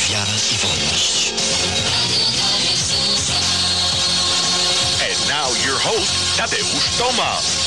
wiara i wolność. And now your host, Tadeusz Tomasz.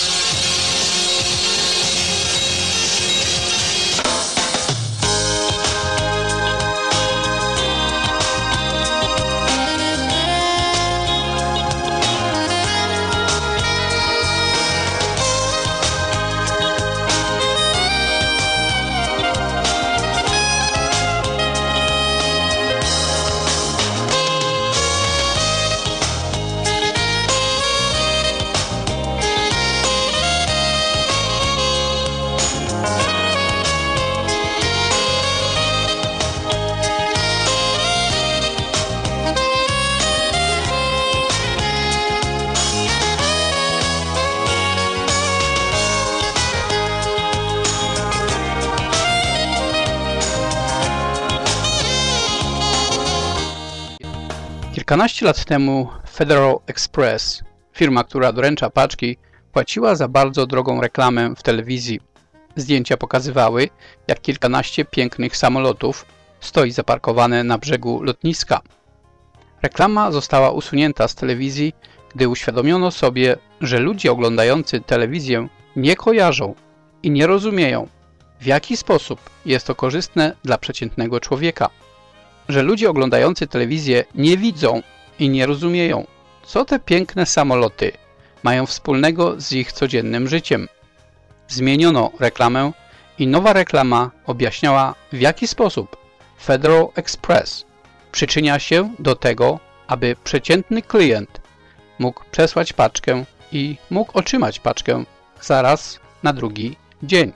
Kilkanaście lat temu Federal Express, firma, która doręcza paczki, płaciła za bardzo drogą reklamę w telewizji. Zdjęcia pokazywały, jak kilkanaście pięknych samolotów stoi zaparkowane na brzegu lotniska. Reklama została usunięta z telewizji, gdy uświadomiono sobie, że ludzie oglądający telewizję nie kojarzą i nie rozumieją, w jaki sposób jest to korzystne dla przeciętnego człowieka. Że ludzie oglądający telewizję nie widzą i nie rozumieją, co te piękne samoloty mają wspólnego z ich codziennym życiem. Zmieniono reklamę i nowa reklama objaśniała, w jaki sposób Federal Express przyczynia się do tego, aby przeciętny klient mógł przesłać paczkę i mógł otrzymać paczkę zaraz na drugi dzień.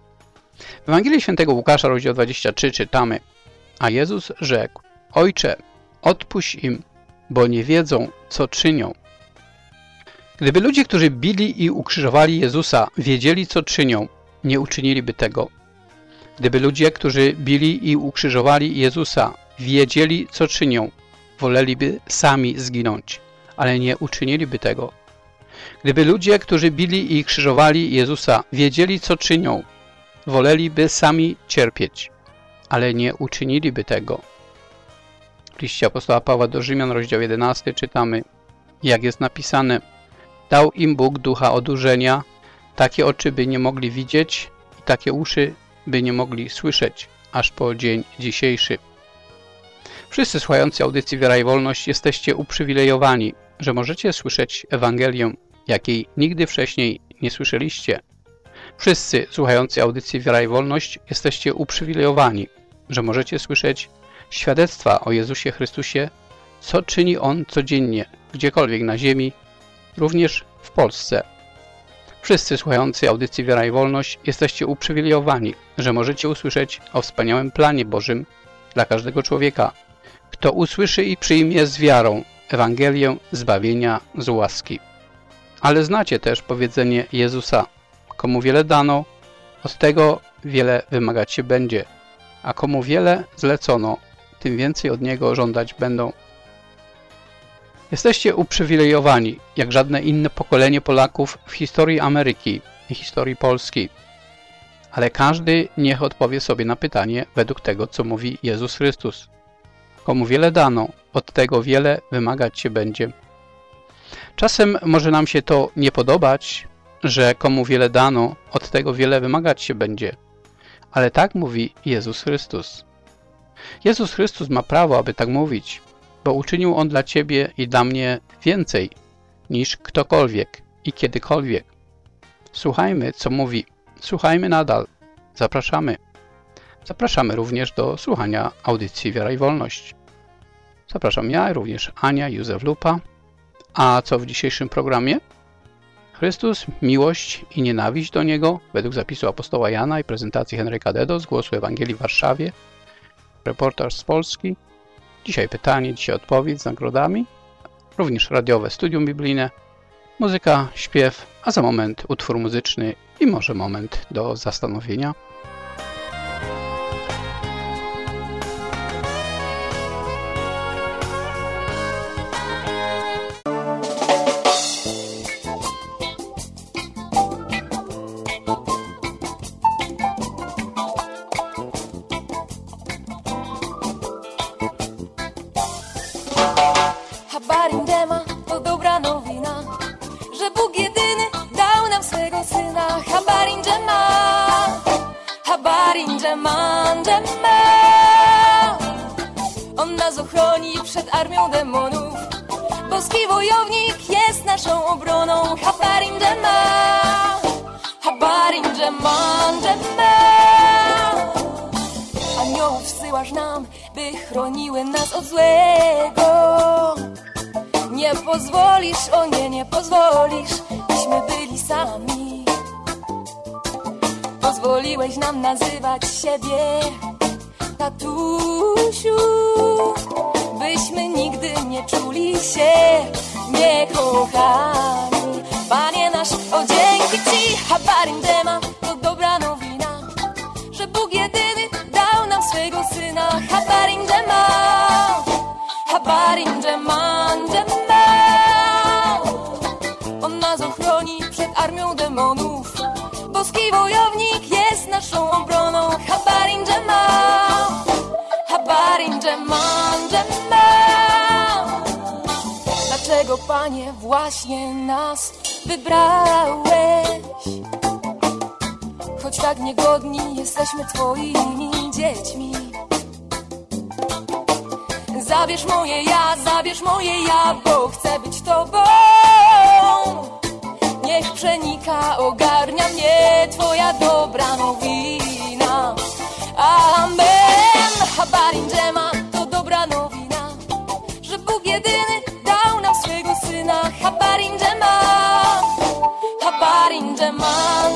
W Ewangelii Świętego Łukasza, rozdział 23 czytamy: a Jezus rzekł: Ojcze, odpuść im, bo nie wiedzą, co czynią. Gdyby ludzie, którzy bili i ukrzyżowali Jezusa, wiedzieli, co czynią, nie uczyniliby tego. Gdyby ludzie, którzy bili i ukrzyżowali Jezusa, wiedzieli, co czynią, woleliby sami zginąć, ale nie uczyniliby tego. Gdyby ludzie, którzy bili i krzyżowali Jezusa, wiedzieli, co czynią, woleliby sami cierpieć, ale nie uczyniliby tego. W liście apostoła Pawła do Rzymian, rozdział 11 czytamy, jak jest napisane: dał im Bóg ducha odurzenia, takie oczy by nie mogli widzieć i takie uszy by nie mogli słyszeć, aż po dzień dzisiejszy. Wszyscy słuchający audycji Wiara i Wolność jesteście uprzywilejowani, że możecie słyszeć Ewangelię, jakiej nigdy wcześniej nie słyszeliście. Wszyscy słuchający audycji Wiara i Wolność jesteście uprzywilejowani, że możecie słyszeć świadectwa o Jezusie Chrystusie, co czyni On codziennie, gdziekolwiek na ziemi, również w Polsce. Wszyscy słuchający audycji Wiara i Wolność jesteście uprzywilejowani, że możecie usłyszeć o wspaniałym planie Bożym dla każdego człowieka, kto usłyszy i przyjmie z wiarą Ewangelię zbawienia z łaski. Ale znacie też powiedzenie Jezusa: komu wiele dano, od tego wiele wymagać się będzie, a komu wiele zlecono, tym więcej od niego żądać będą. Jesteście uprzywilejowani, jak żadne inne pokolenie Polaków w historii Ameryki i historii Polski. Ale każdy niech odpowie sobie na pytanie według tego, co mówi Jezus Chrystus. Komu wiele dano, od tego wiele wymagać się będzie. Czasem może nam się to nie podobać, że komu wiele dano, od tego wiele wymagać się będzie. Ale tak mówi Jezus Chrystus. Jezus Chrystus ma prawo, aby tak mówić, bo uczynił On dla Ciebie i dla mnie więcej niż ktokolwiek i kiedykolwiek. Słuchajmy, co mówi. Słuchajmy nadal. Zapraszamy. Zapraszamy również do słuchania audycji Wiara i Wolność. Zapraszam ja, również Ania, Józef Lupa. A co w dzisiejszym programie? Chrystus, miłość i nienawiść do Niego, według zapisu apostoła Jana i prezentacji Henryka Dedo z Głosu Ewangelii w Warszawie. Reportaż z Polski. Dzisiaj pytanie, dzisiaj odpowiedź z nagrodami. Również radiowe studium biblijne. Muzyka, śpiew, a za moment utwór muzyczny i może moment do zastanowienia. Dżeman. On nas ochroni przed armią demonów. Boski wojownik jest naszą obroną. Habarim Dżeman. Aniołów wsyłasz nam, by chroniły nas od złego. Nie pozwolisz, o nie pozwolisz, byśmy byli sami. Pozwoliłeś nam nazywać siebie tatusiu, byśmy nigdy nie czuli się niekochani. Panie nasz, o dzięki Ci, Habarim Dżeman, to dobra nowina, że Bóg jedyny dał nam swego Syna. Habarim Dżeman. On nas ochroni przed armią demonów. Boski wojownik jest naszą obroną. Habarim Dżeman. Dlaczego, Panie, właśnie nas wybrałeś? Choć tak niegodni jesteśmy Twoimi dziećmi. Zabierz moje ja, bo chcę być Tobą. Niech przenika, ogarnia mnie Twoja dobra nowina. Amen. Habarim Dżeman, to dobra nowina, że Bóg jedyny dał nam swego Syna. Habarim Dżeman.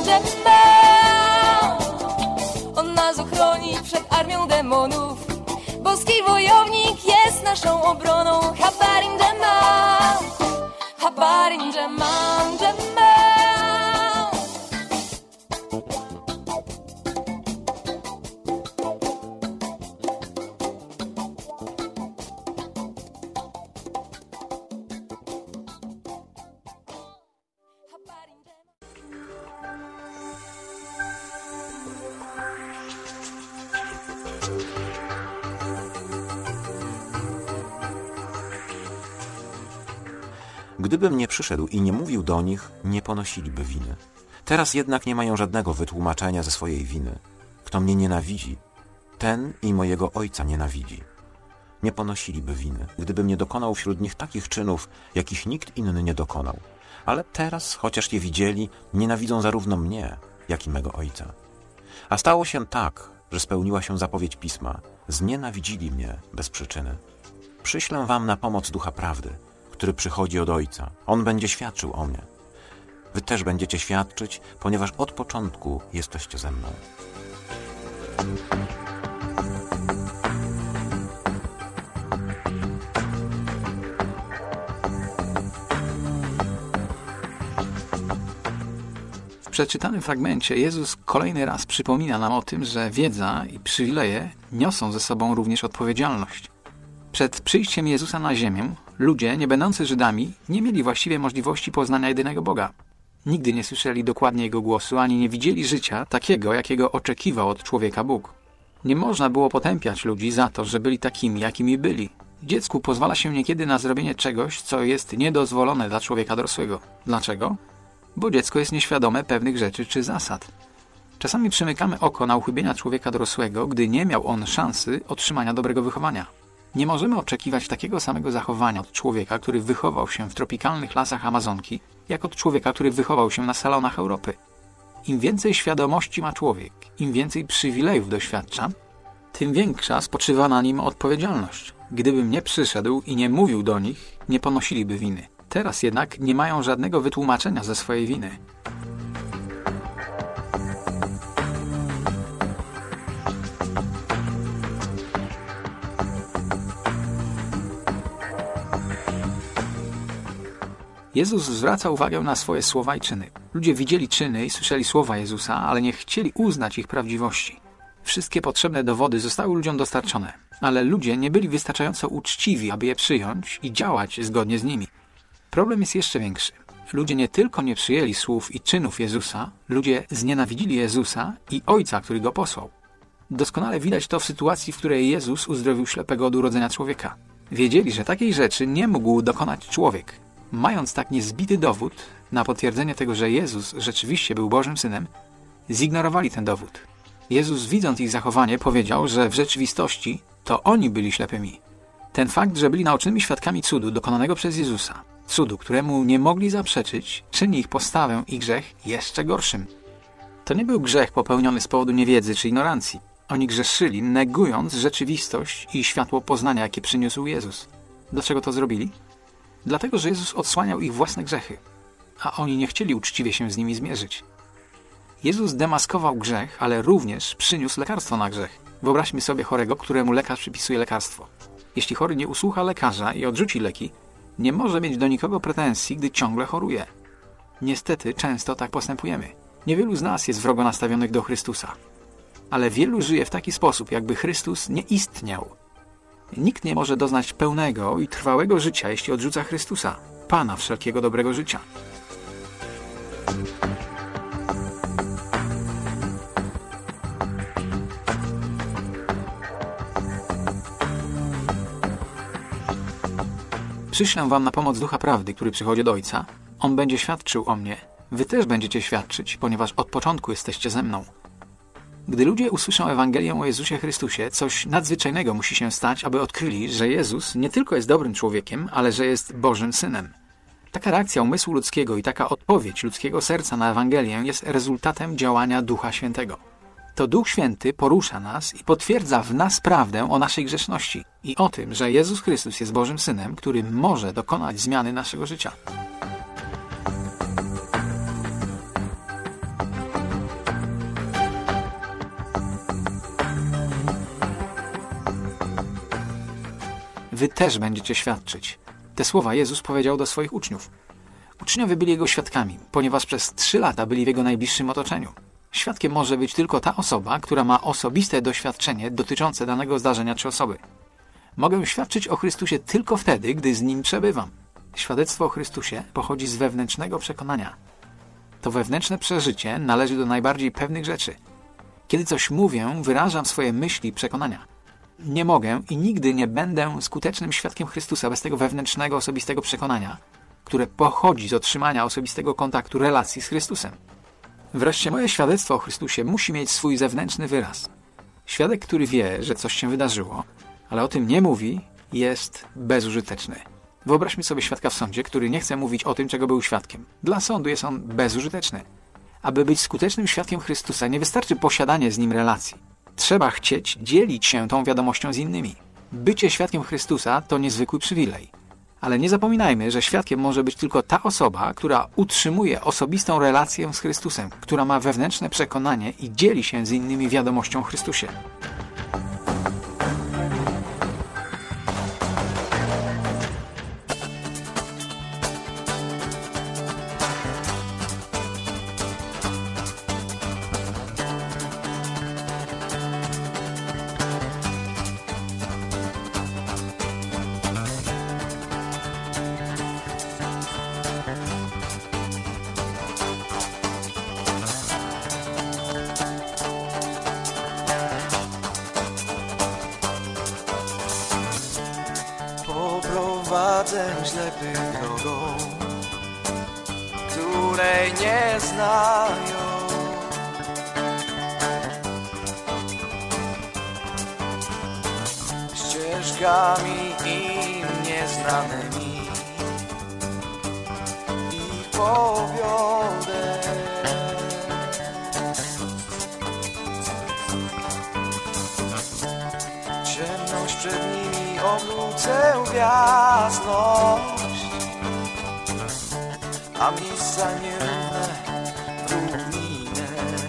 On nas ochroni przed armią demonów. Boski wojownik jest naszą obroną. Habarim Dżeman. Gdybym nie przyszedł i nie mówił do nich, nie ponosiliby winy. Teraz jednak nie mają żadnego wytłumaczenia ze swojej winy. Kto mnie nienawidzi, ten i mojego Ojca nienawidzi. Nie ponosiliby winy, gdybym nie dokonał wśród nich takich czynów, jakich nikt inny nie dokonał. Ale teraz, chociaż je widzieli, nienawidzą zarówno mnie, jak i mego Ojca. A stało się tak, że spełniła się zapowiedź Pisma. Znienawidzili mnie bez przyczyny. Przyślę wam na pomoc Ducha Prawdy, który przychodzi od Ojca. On będzie świadczył o mnie. Wy też będziecie świadczyć, ponieważ od początku jesteście ze mną. W przeczytanym fragmencie Jezus kolejny raz przypomina nam o tym, że wiedza i przywileje niosą ze sobą również odpowiedzialność. Przed przyjściem Jezusa na ziemię ludzie, nie będący Żydami, nie mieli właściwie możliwości poznania jedynego Boga. Nigdy nie słyszeli dokładnie Jego głosu, ani nie widzieli życia takiego, jakiego oczekiwał od człowieka Bóg. Nie można było potępiać ludzi za to, że byli takimi, jakimi byli. Dziecku pozwala się niekiedy na zrobienie czegoś, co jest niedozwolone dla człowieka dorosłego. Dlaczego? Bo dziecko jest nieświadome pewnych rzeczy czy zasad. Czasami przymykamy oko na uchybienia człowieka dorosłego, gdy nie miał on szansy otrzymania dobrego wychowania. Nie możemy oczekiwać takiego samego zachowania od człowieka, który wychował się w tropikalnych lasach Amazonki, jak od człowieka, który wychował się na salonach Europy. Im więcej świadomości ma człowiek, im więcej przywilejów doświadcza, tym większa spoczywa na nim odpowiedzialność. Gdybym nie przyszedł i nie mówił do nich, nie ponosiliby winy. Teraz jednak nie mają żadnego wytłumaczenia ze swojej winy. Jezus zwraca uwagę na swoje słowa i czyny. Ludzie widzieli czyny i słyszeli słowa Jezusa, ale nie chcieli uznać ich prawdziwości. Wszystkie potrzebne dowody zostały ludziom dostarczone, ale ludzie nie byli wystarczająco uczciwi, aby je przyjąć i działać zgodnie z nimi. Problem jest jeszcze większy. Ludzie nie tylko nie przyjęli słów i czynów Jezusa, ludzie znienawidzili Jezusa i Ojca, który Go posłał. Doskonale widać to w sytuacji, w której Jezus uzdrowił ślepego od urodzenia człowieka. Wiedzieli, że takiej rzeczy nie mógł dokonać człowiek. Mając tak niezbity dowód na potwierdzenie tego, że Jezus rzeczywiście był Bożym Synem, zignorowali ten dowód. Jezus, widząc ich zachowanie, powiedział, że w rzeczywistości to oni byli ślepymi. Ten fakt, że byli naocznymi świadkami cudu dokonanego przez Jezusa, cudu, któremu nie mogli zaprzeczyć, czyni ich postawę i grzech jeszcze gorszym. To nie był grzech popełniony z powodu niewiedzy czy ignorancji. Oni grzeszyli, negując rzeczywistość i światło poznania, jakie przyniósł Jezus. Dlaczego to zrobili? Dlatego, że Jezus odsłaniał ich własne grzechy, a oni nie chcieli uczciwie się z nimi zmierzyć. Jezus demaskował grzech, ale również przyniósł lekarstwo na grzech. Wyobraźmy sobie chorego, któremu lekarz przypisuje lekarstwo. Jeśli chory nie usłucha lekarza i odrzuci leki, nie może mieć do nikogo pretensji, gdy ciągle choruje. Niestety często tak postępujemy. Niewielu z nas jest wrogo nastawionych do Chrystusa. Ale wielu żyje w taki sposób, jakby Chrystus nie istniał. Nikt nie może doznać pełnego i trwałego życia, jeśli odrzuca Chrystusa, Pana wszelkiego dobrego życia. Przyślę wam na pomoc Ducha Prawdy, który przychodzi od Ojca. On będzie świadczył o mnie. Wy też będziecie świadczyć, ponieważ od początku jesteście ze mną. Gdy ludzie usłyszą Ewangelię o Jezusie Chrystusie, coś nadzwyczajnego musi się stać, aby odkryli, że Jezus nie tylko jest dobrym człowiekiem, ale że jest Bożym Synem. Taka reakcja umysłu ludzkiego i taka odpowiedź ludzkiego serca na Ewangelię jest rezultatem działania Ducha Świętego. To Duch Święty porusza nas i potwierdza w nas prawdę o naszej grzeszności i o tym, że Jezus Chrystus jest Bożym Synem, który może dokonać zmiany naszego życia. Wy też będziecie świadczyć. Te słowa Jezus powiedział do swoich uczniów. Uczniowie byli Jego świadkami, ponieważ przez 3 lata byli w Jego najbliższym otoczeniu. Świadkiem może być tylko ta osoba, która ma osobiste doświadczenie dotyczące danego zdarzenia czy osoby. Mogę świadczyć o Chrystusie tylko wtedy, gdy z Nim przebywam. Świadectwo o Chrystusie pochodzi z wewnętrznego przekonania. To wewnętrzne przeżycie należy do najbardziej pewnych rzeczy. Kiedy coś mówię, wyrażam swoje myśli i przekonania. Nie mogę i nigdy nie będę skutecznym świadkiem Chrystusa bez tego wewnętrznego, osobistego przekonania, które pochodzi z otrzymania osobistego kontaktu, relacji z Chrystusem. Wreszcie moje świadectwo o Chrystusie musi mieć swój zewnętrzny wyraz. Świadek, który wie, że coś się wydarzyło, ale o tym nie mówi, jest bezużyteczny. Wyobraźmy sobie świadka w sądzie, który nie chce mówić o tym, czego był świadkiem. Dla sądu jest on bezużyteczny. Aby być skutecznym świadkiem Chrystusa, nie wystarczy posiadanie z Nim relacji. Trzeba chcieć dzielić się tą wiadomością z innymi. Bycie świadkiem Chrystusa to niezwykły przywilej. Ale nie zapominajmy, że świadkiem może być tylko ta osoba, która utrzymuje osobistą relację z Chrystusem, która ma wewnętrzne przekonanie i dzieli się z innymi wiadomością o Chrystusie. Prowadzę ślepych drogą, której nie znają. Ścieżkami im nieznanymi ich powiodę. Ciemność przed nimi obrócę w jasność, a miejsca nierówne w równinę.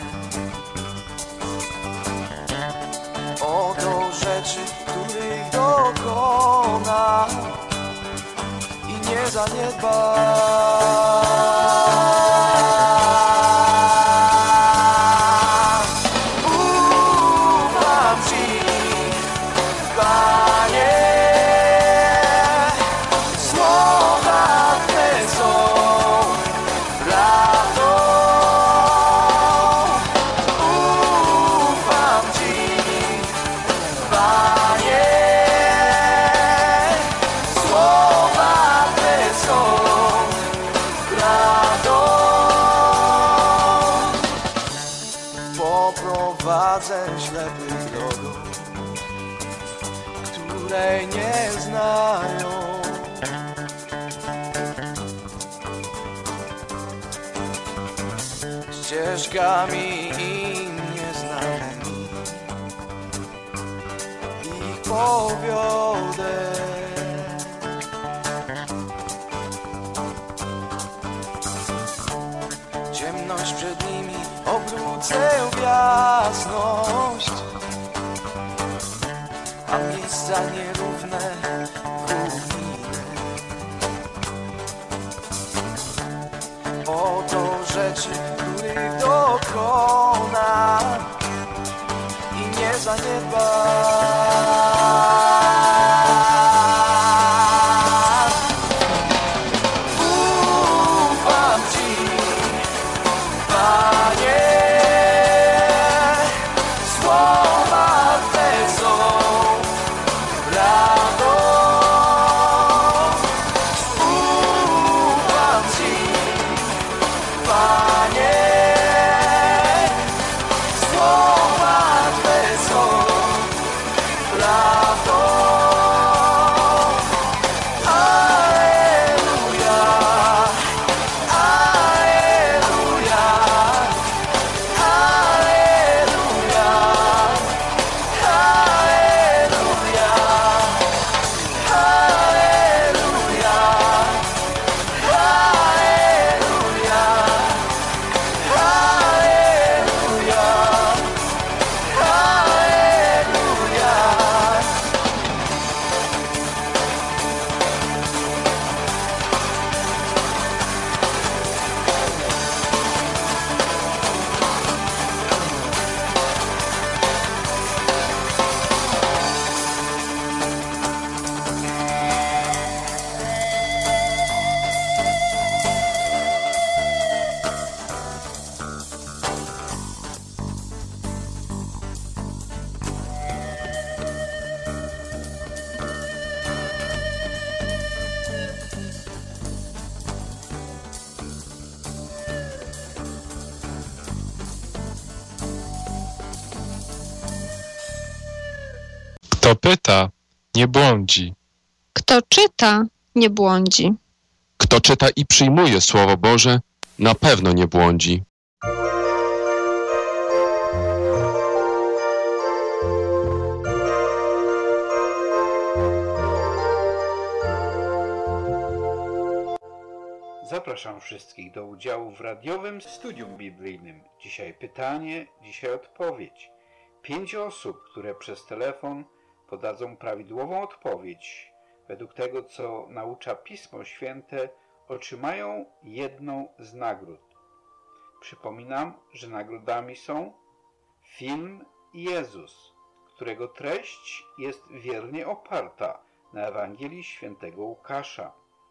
Oto rzeczy, których dokona i nie zaniedba. prowadzę ślepych drogą, której nie znają. Ścieżkami im nieznanymi ich powiodę. Ciemność przed nimi obrócę w jasność, a miejsca nierówne w równinę. Oto rzeczy, których dokona i nie zaniedba. Ufam Ci, Panie, słowa Twe są prawdą. Ufam Ci, Panie, słowa Twe są prawdą. Alleluja, alleluja, alleluja, alleluja, alleluja, Kto pyta, nie błądzi. Kto czyta, nie błądzi. Kto czyta i przyjmuje Słowo Boże, na pewno nie błądzi. Zapraszam wszystkich do udziału w radiowym studium biblijnym. Dzisiaj pytanie, dzisiaj odpowiedź. 5 osób, które przez telefon podadzą prawidłową odpowiedź według tego, co naucza Pismo Święte, otrzymają jedną z nagród. Przypominam, że nagrodami są film Jezus, którego treść jest wiernie oparta na Ewangelii Świętego Łukasza.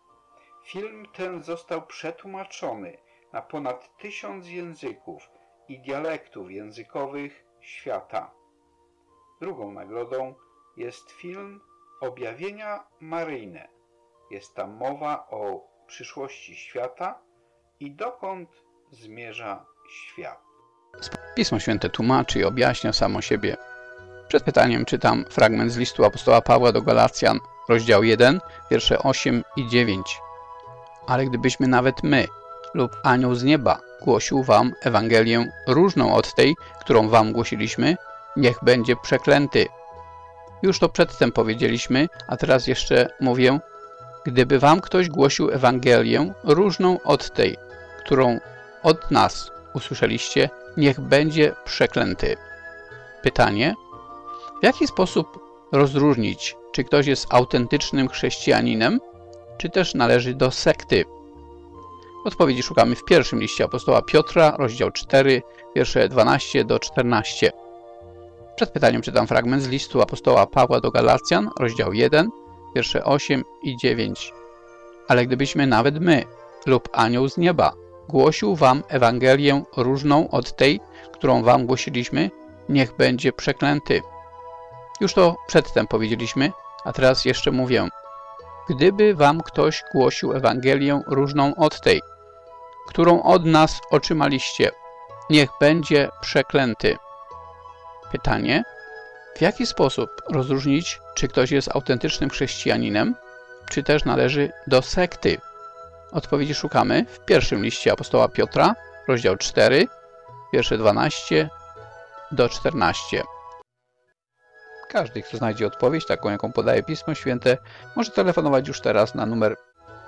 Film ten został przetłumaczony na ponad 1000 języków i dialektów językowych świata. Drugą nagrodą jest film Objawienia Maryjne. Jest tam mowa o przyszłości świata i dokąd zmierza świat. Pismo Święte tłumaczy i objaśnia samo siebie. Przed pytaniem czytam fragment z listu apostoła Pawła do Galacjan, rozdział 1, wiersze 8 i 9. Ale gdybyśmy nawet my lub anioł z nieba głosił wam Ewangelię różną od tej, którą wam głosiliśmy, niech będzie przeklęty. Już to przedtem powiedzieliśmy, a teraz jeszcze mówię, gdyby wam ktoś głosił Ewangelię różną od tej, którą od nas usłyszeliście, niech będzie przeklęty. Pytanie: w jaki sposób rozróżnić, czy ktoś jest autentycznym chrześcijaninem, czy też należy do sekty? Odpowiedzi szukamy w pierwszym liście apostoła Piotra, rozdział 4, wiersze 12 do 14. Przed pytaniem czytam fragment z listu apostoła Pawła do Galacjan, rozdział 1, wiersze 8 i 9. Ale gdybyśmy nawet my lub anioł z nieba głosił wam Ewangelię różną od tej, którą wam głosiliśmy, niech będzie przeklęty. Już to przedtem powiedzieliśmy, a teraz jeszcze mówię. Gdyby wam ktoś głosił Ewangelię różną od tej, którą od nas otrzymaliście, niech będzie przeklęty. Pytanie: w jaki sposób rozróżnić, czy ktoś jest autentycznym chrześcijaninem, czy też należy do sekty? Odpowiedzi szukamy w pierwszym liście apostoła Piotra, rozdział 4, wiersze 12 do 14. Każdy, kto znajdzie odpowiedź, taką jaką podaje Pismo Święte, może telefonować już teraz na numer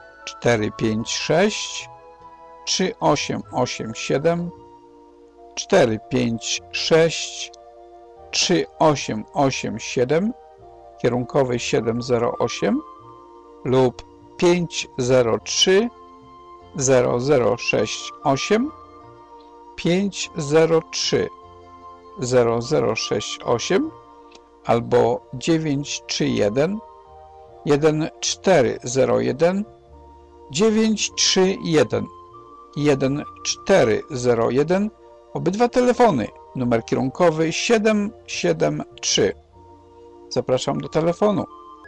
456 3887 456 3887 kierunkowy 708 lub 503 0068 503 0068 albo 931 1401 931 1401. Obydwa telefony, numer kierunkowy 773. Zapraszam do telefonu.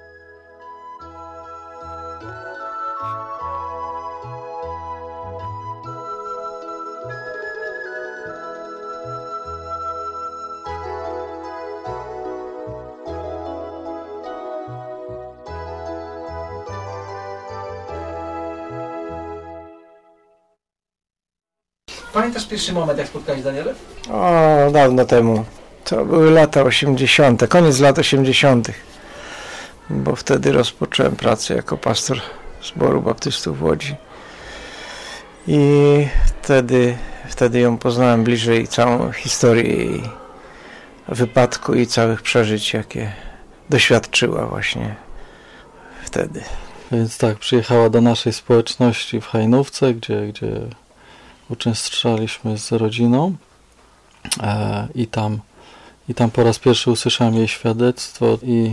Pamiętasz pierwszy moment, jak spotkałeś Daniela? O, dawno temu. To były lata 80., koniec lat 80., bo wtedy rozpocząłem pracę jako pastor Zboru Baptystów w Łodzi. I wtedy ją poznałem bliżej, całą historię jej wypadku i całych przeżyć, jakie doświadczyła właśnie wtedy. Więc tak, przyjechała do naszej społeczności w Hajnówce, gdzie uczęszczaliśmy z rodziną i tam po raz pierwszy usłyszałem jej świadectwo i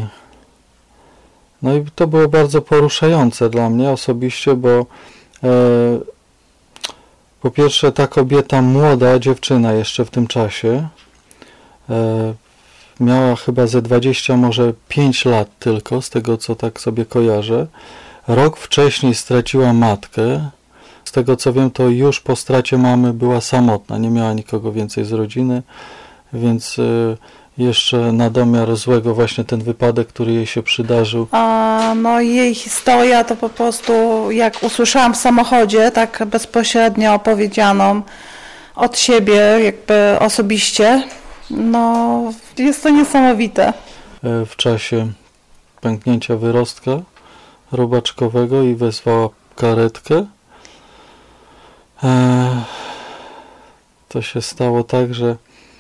to było bardzo poruszające dla mnie osobiście, bo po pierwsze ta kobieta, młoda dziewczyna jeszcze w tym czasie, miała chyba ze 20, może 5 lat tylko, z tego co tak sobie kojarzę. Rok wcześniej straciła matkę. Z tego co wiem, to już po stracie mamy była samotna, nie miała nikogo więcej z rodziny, więc jeszcze na domiar złego właśnie ten wypadek, który jej się przydarzył. No jej historia to po prostu, jak usłyszałam w samochodzie, tak bezpośrednio opowiedzianą od siebie, jakby osobiście, no jest to niesamowite. W czasie pęknięcia wyrostka robaczkowego i wezwała karetkę. To się stało tak, że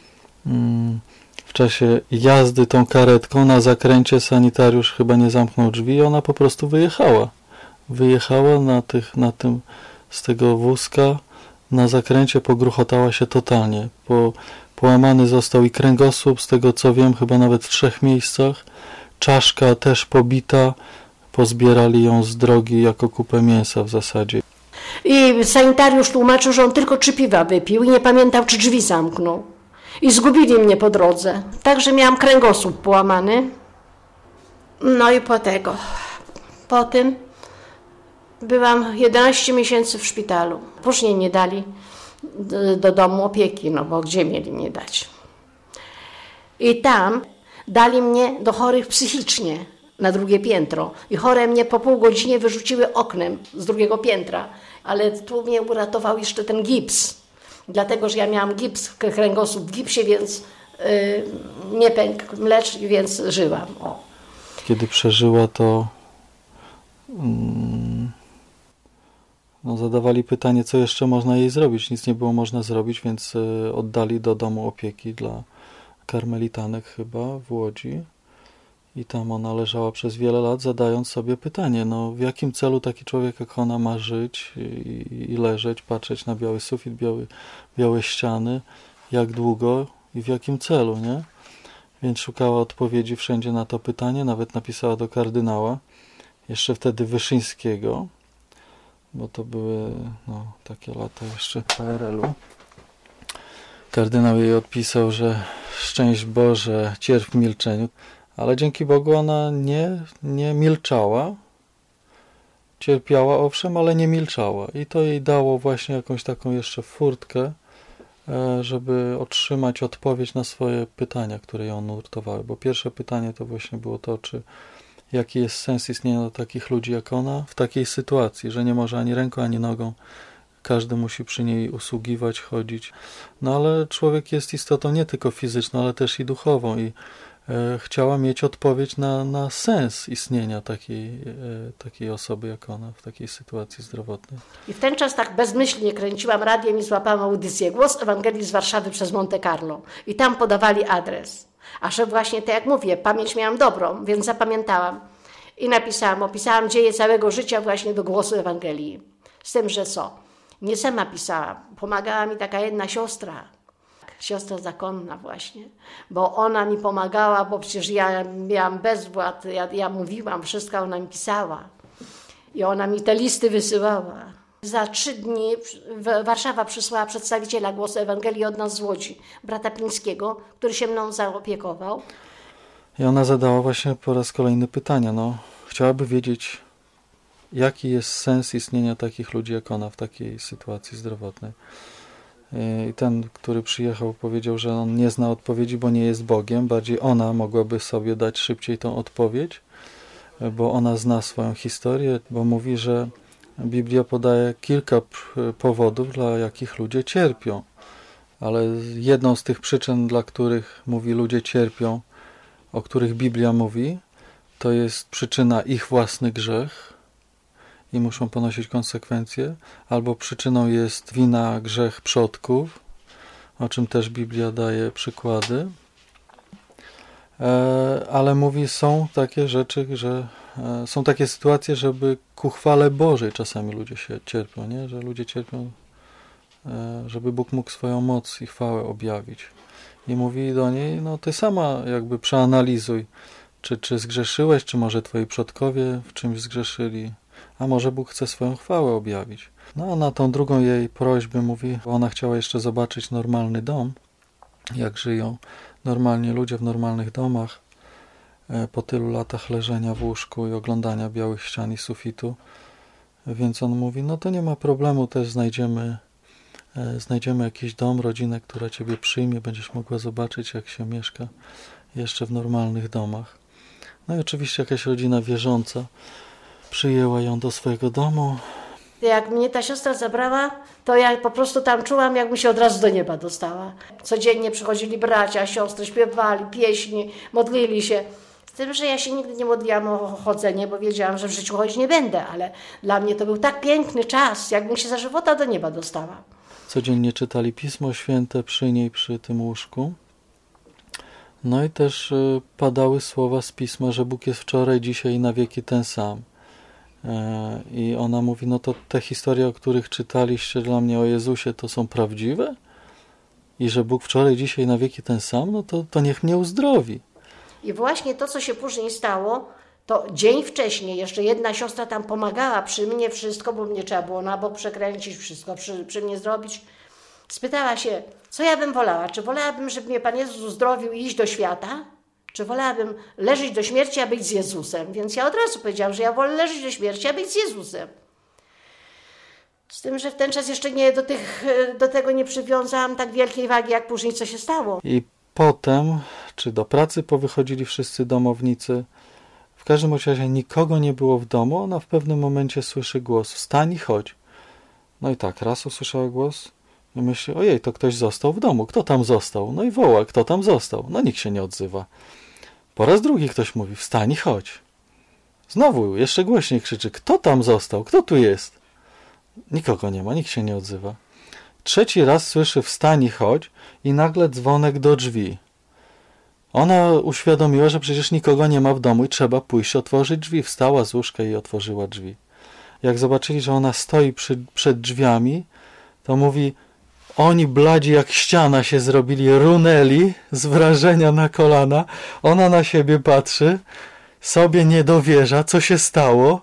w czasie jazdy tą karetką na zakręcie sanitariusz chyba nie zamknął drzwi i ona po prostu wyjechała. Wyjechała z tego wózka na zakręcie, pogruchotała się totalnie. Połamany został i kręgosłup, z tego co wiem, chyba nawet w 3 miejscach. Czaszka też pobita. Pozbierali ją z drogi jako kupę mięsa w zasadzie. I sanitariusz tłumaczył, że on tylko 3 piwa wypił i nie pamiętał, czy drzwi zamknął. I zgubili mnie po drodze. Także miałam kręgosłup połamany. No i po tym byłam 11 miesięcy w szpitalu. Później nie dali do domu opieki, no bo gdzie mieli mnie dać. I tam dali mnie do chorych psychicznie na 2. piętro. I chore mnie po pół godzinie wyrzuciły oknem z 2. piętra. Ale tu mnie uratował jeszcze ten gips. Dlatego, że ja miałam gips, kręgosłup w gipsie, więc nie pękł mlecz, więc żyłam. O. Kiedy przeżyła, to zadawali pytanie, co jeszcze można jej zrobić. Nic nie było można zrobić, więc oddali do domu opieki dla karmelitanek chyba w Łodzi. I tam ona leżała przez wiele lat, zadając sobie pytanie, w jakim celu taki człowiek jak ona ma żyć i leżeć, patrzeć na biały sufit, białe ściany, jak długo i w jakim celu, nie? Więc szukała odpowiedzi wszędzie na to pytanie, nawet napisała do kardynała, jeszcze wtedy Wyszyńskiego, bo to były takie lata jeszcze PRL-u. Kardynał jej odpisał, że szczęść Boże, cierp w milczeniu. Ale dzięki Bogu ona nie milczała. Cierpiała owszem, ale nie milczała. I to jej dało właśnie jakąś taką jeszcze furtkę, żeby otrzymać odpowiedź na swoje pytania, które ją nurtowały. Bo pierwsze pytanie to właśnie było to, jaki jest sens istnienia takich ludzi jak ona w takiej sytuacji, że nie może ani ręką, ani nogą. Każdy musi przy niej usługiwać, chodzić. No ale człowiek jest istotą nie tylko fizyczną, ale też i duchową i chciała mieć odpowiedź na sens istnienia takiej osoby jak ona w takiej sytuacji zdrowotnej. I w ten czas tak bezmyślnie kręciłam radiem i złapałam audycję. Głos Ewangelii z Warszawy przez Monte Carlo. I tam podawali adres. A że właśnie, tak jak mówię, pamięć miałam dobrą, więc zapamiętałam. I opisałam dzieje całego życia właśnie do głosu Ewangelii. Z tym, że nie sama pisałam. Pomagała mi taka jedna siostra zakonna właśnie, bo ona mi pomagała, bo przecież ja miałam bezwład, ja mówiłam wszystko, ona mi pisała i ona mi te listy wysyłała. Za 3 dni Warszawa przysłała przedstawiciela Głosu Ewangelii od nas z Łodzi, brata Plińskiego, który się mną zaopiekował. I ona zadała właśnie po raz kolejny pytania. Chciałaby wiedzieć, jaki jest sens istnienia takich ludzi jak ona w takiej sytuacji zdrowotnej. I ten, który przyjechał, powiedział, że on nie zna odpowiedzi, bo nie jest Bogiem. Bardziej ona mogłaby sobie dać szybciej tą odpowiedź, bo ona zna swoją historię, bo mówi, że Biblia podaje kilka powodów, dla jakich ludzie cierpią. Ale jedną z tych przyczyn, dla których mówi ludzie cierpią, o których Biblia mówi, to jest przyczyna ich własny grzech i muszą ponosić konsekwencje, albo przyczyną jest wina, grzech przodków, o czym też Biblia daje przykłady. Ale mówi, są takie rzeczy, że są takie sytuacje, żeby ku chwale Bożej czasami ludzie się cierpią, nie? Że ludzie cierpią, żeby Bóg mógł swoją moc i chwałę objawić. I mówi do niej, ty sama jakby przeanalizuj, czy zgrzeszyłeś, czy może twoi przodkowie w czymś zgrzeszyli, a może Bóg chce swoją chwałę objawić. A na tą drugą jej prośbę mówi, bo ona chciała jeszcze zobaczyć normalny dom, jak żyją normalnie ludzie w normalnych domach, po tylu latach leżenia w łóżku i oglądania białych ścian i sufitu. Więc on mówi, to nie ma problemu, też znajdziemy jakiś dom, rodzinę, która ciebie przyjmie, będziesz mogła zobaczyć, jak się mieszka jeszcze w normalnych domach. I oczywiście jakaś rodzina wierząca przyjęła ją do swojego domu. Jak mnie ta siostra zabrała, to ja po prostu tam czułam, jakbym się od razu do nieba dostała. Codziennie przychodzili bracia, siostry, śpiewali pieśni, modlili się. Z tym, że ja się nigdy nie modliłam o chodzenie, bo wiedziałam, że w życiu chodzić nie będę, ale dla mnie to był tak piękny czas, jakbym się za żywota do nieba dostała. Codziennie czytali Pismo Święte przy niej, przy tym łóżku. I też padały słowa z Pisma, że Bóg jest wczoraj, dzisiaj i na wieki ten sam. I ona mówi, to te historie, o których czytaliście dla mnie o Jezusie, to są prawdziwe? I że Bóg wczoraj, dzisiaj i na wieki ten sam? To niech mnie uzdrowi. I właśnie to, co się później stało, to dzień wcześniej jeszcze jedna siostra tam pomagała przy mnie wszystko, bo mnie trzeba było na bok przekręcić, wszystko przy mnie zrobić. Spytała się, co ja bym wolała? Czy wolałabym, żeby mnie Pan Jezus uzdrowił i iść do świata? Czy wolałabym leżeć do śmierci, a być z Jezusem? Więc ja od razu powiedziałam, że ja wolę leżeć do śmierci, a być z Jezusem. Z tym, że w ten czas jeszcze do tego nie przywiązałam tak wielkiej wagi, jak później co się stało. I potem, czy do pracy powychodzili wszyscy domownicy, w każdym razie nikogo nie było w domu, ona w pewnym momencie słyszy głos, wstań i chodź. I tak, raz usłyszała głos i myśli, ojej, to ktoś został w domu, kto tam został? I woła, kto tam został? Nikt się nie odzywa. Po raz drugi ktoś mówi, wstań i chodź. Znowu, jeszcze głośniej krzyczy, kto tam został? Kto tu jest? Nikogo nie ma, nikt się nie odzywa. Trzeci raz słyszy, wstań i chodź i nagle dzwonek do drzwi. Ona uświadomiła, że przecież nikogo nie ma w domu i trzeba pójść otworzyć drzwi. Wstała z łóżka i otworzyła drzwi. Jak zobaczyli, że ona stoi przed drzwiami, to mówi, oni bladzi jak ściana się zrobili, runęli z wrażenia na kolana. Ona na siebie patrzy, sobie nie dowierza, co się stało.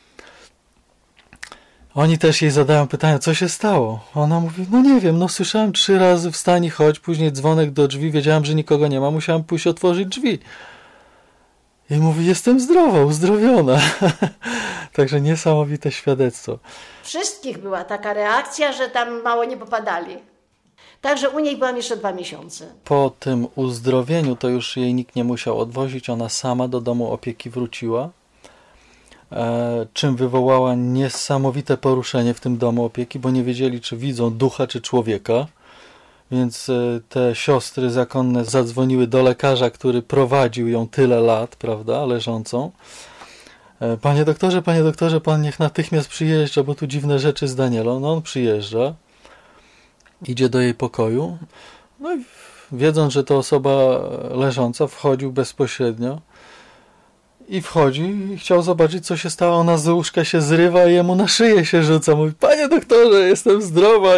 Oni też jej zadają pytania, co się stało? Ona mówi, nie wiem, słyszałem 3 razy wstań i chodź, później dzwonek do drzwi, wiedziałem, że nikogo nie ma, musiałem pójść otworzyć drzwi. I mówi, jestem zdrowa, uzdrowiona. Także niesamowite świadectwo. Wszystkich była taka reakcja, że tam mało nie popadali. Także u niej byłam jeszcze 2 miesiące. Po tym uzdrowieniu to już jej nikt nie musiał odwozić, ona sama do domu opieki wróciła, czym wywołała niesamowite poruszenie w tym domu opieki, bo nie wiedzieli, czy widzą ducha, czy człowieka. Więc te siostry zakonne zadzwoniły do lekarza, który prowadził ją tyle lat, prawda, leżącą. Panie doktorze, pan niech natychmiast przyjeżdża, bo tu dziwne rzeczy z Danielą. No on przyjeżdża, idzie do jej pokoju, no i wiedząc, że to osoba leżąca, wchodził bezpośrednio i wchodzi i chciał zobaczyć, co się stało. Ona z łóżka się zrywa i jemu na szyję się rzuca. Mówi, panie doktorze, jestem zdrowa.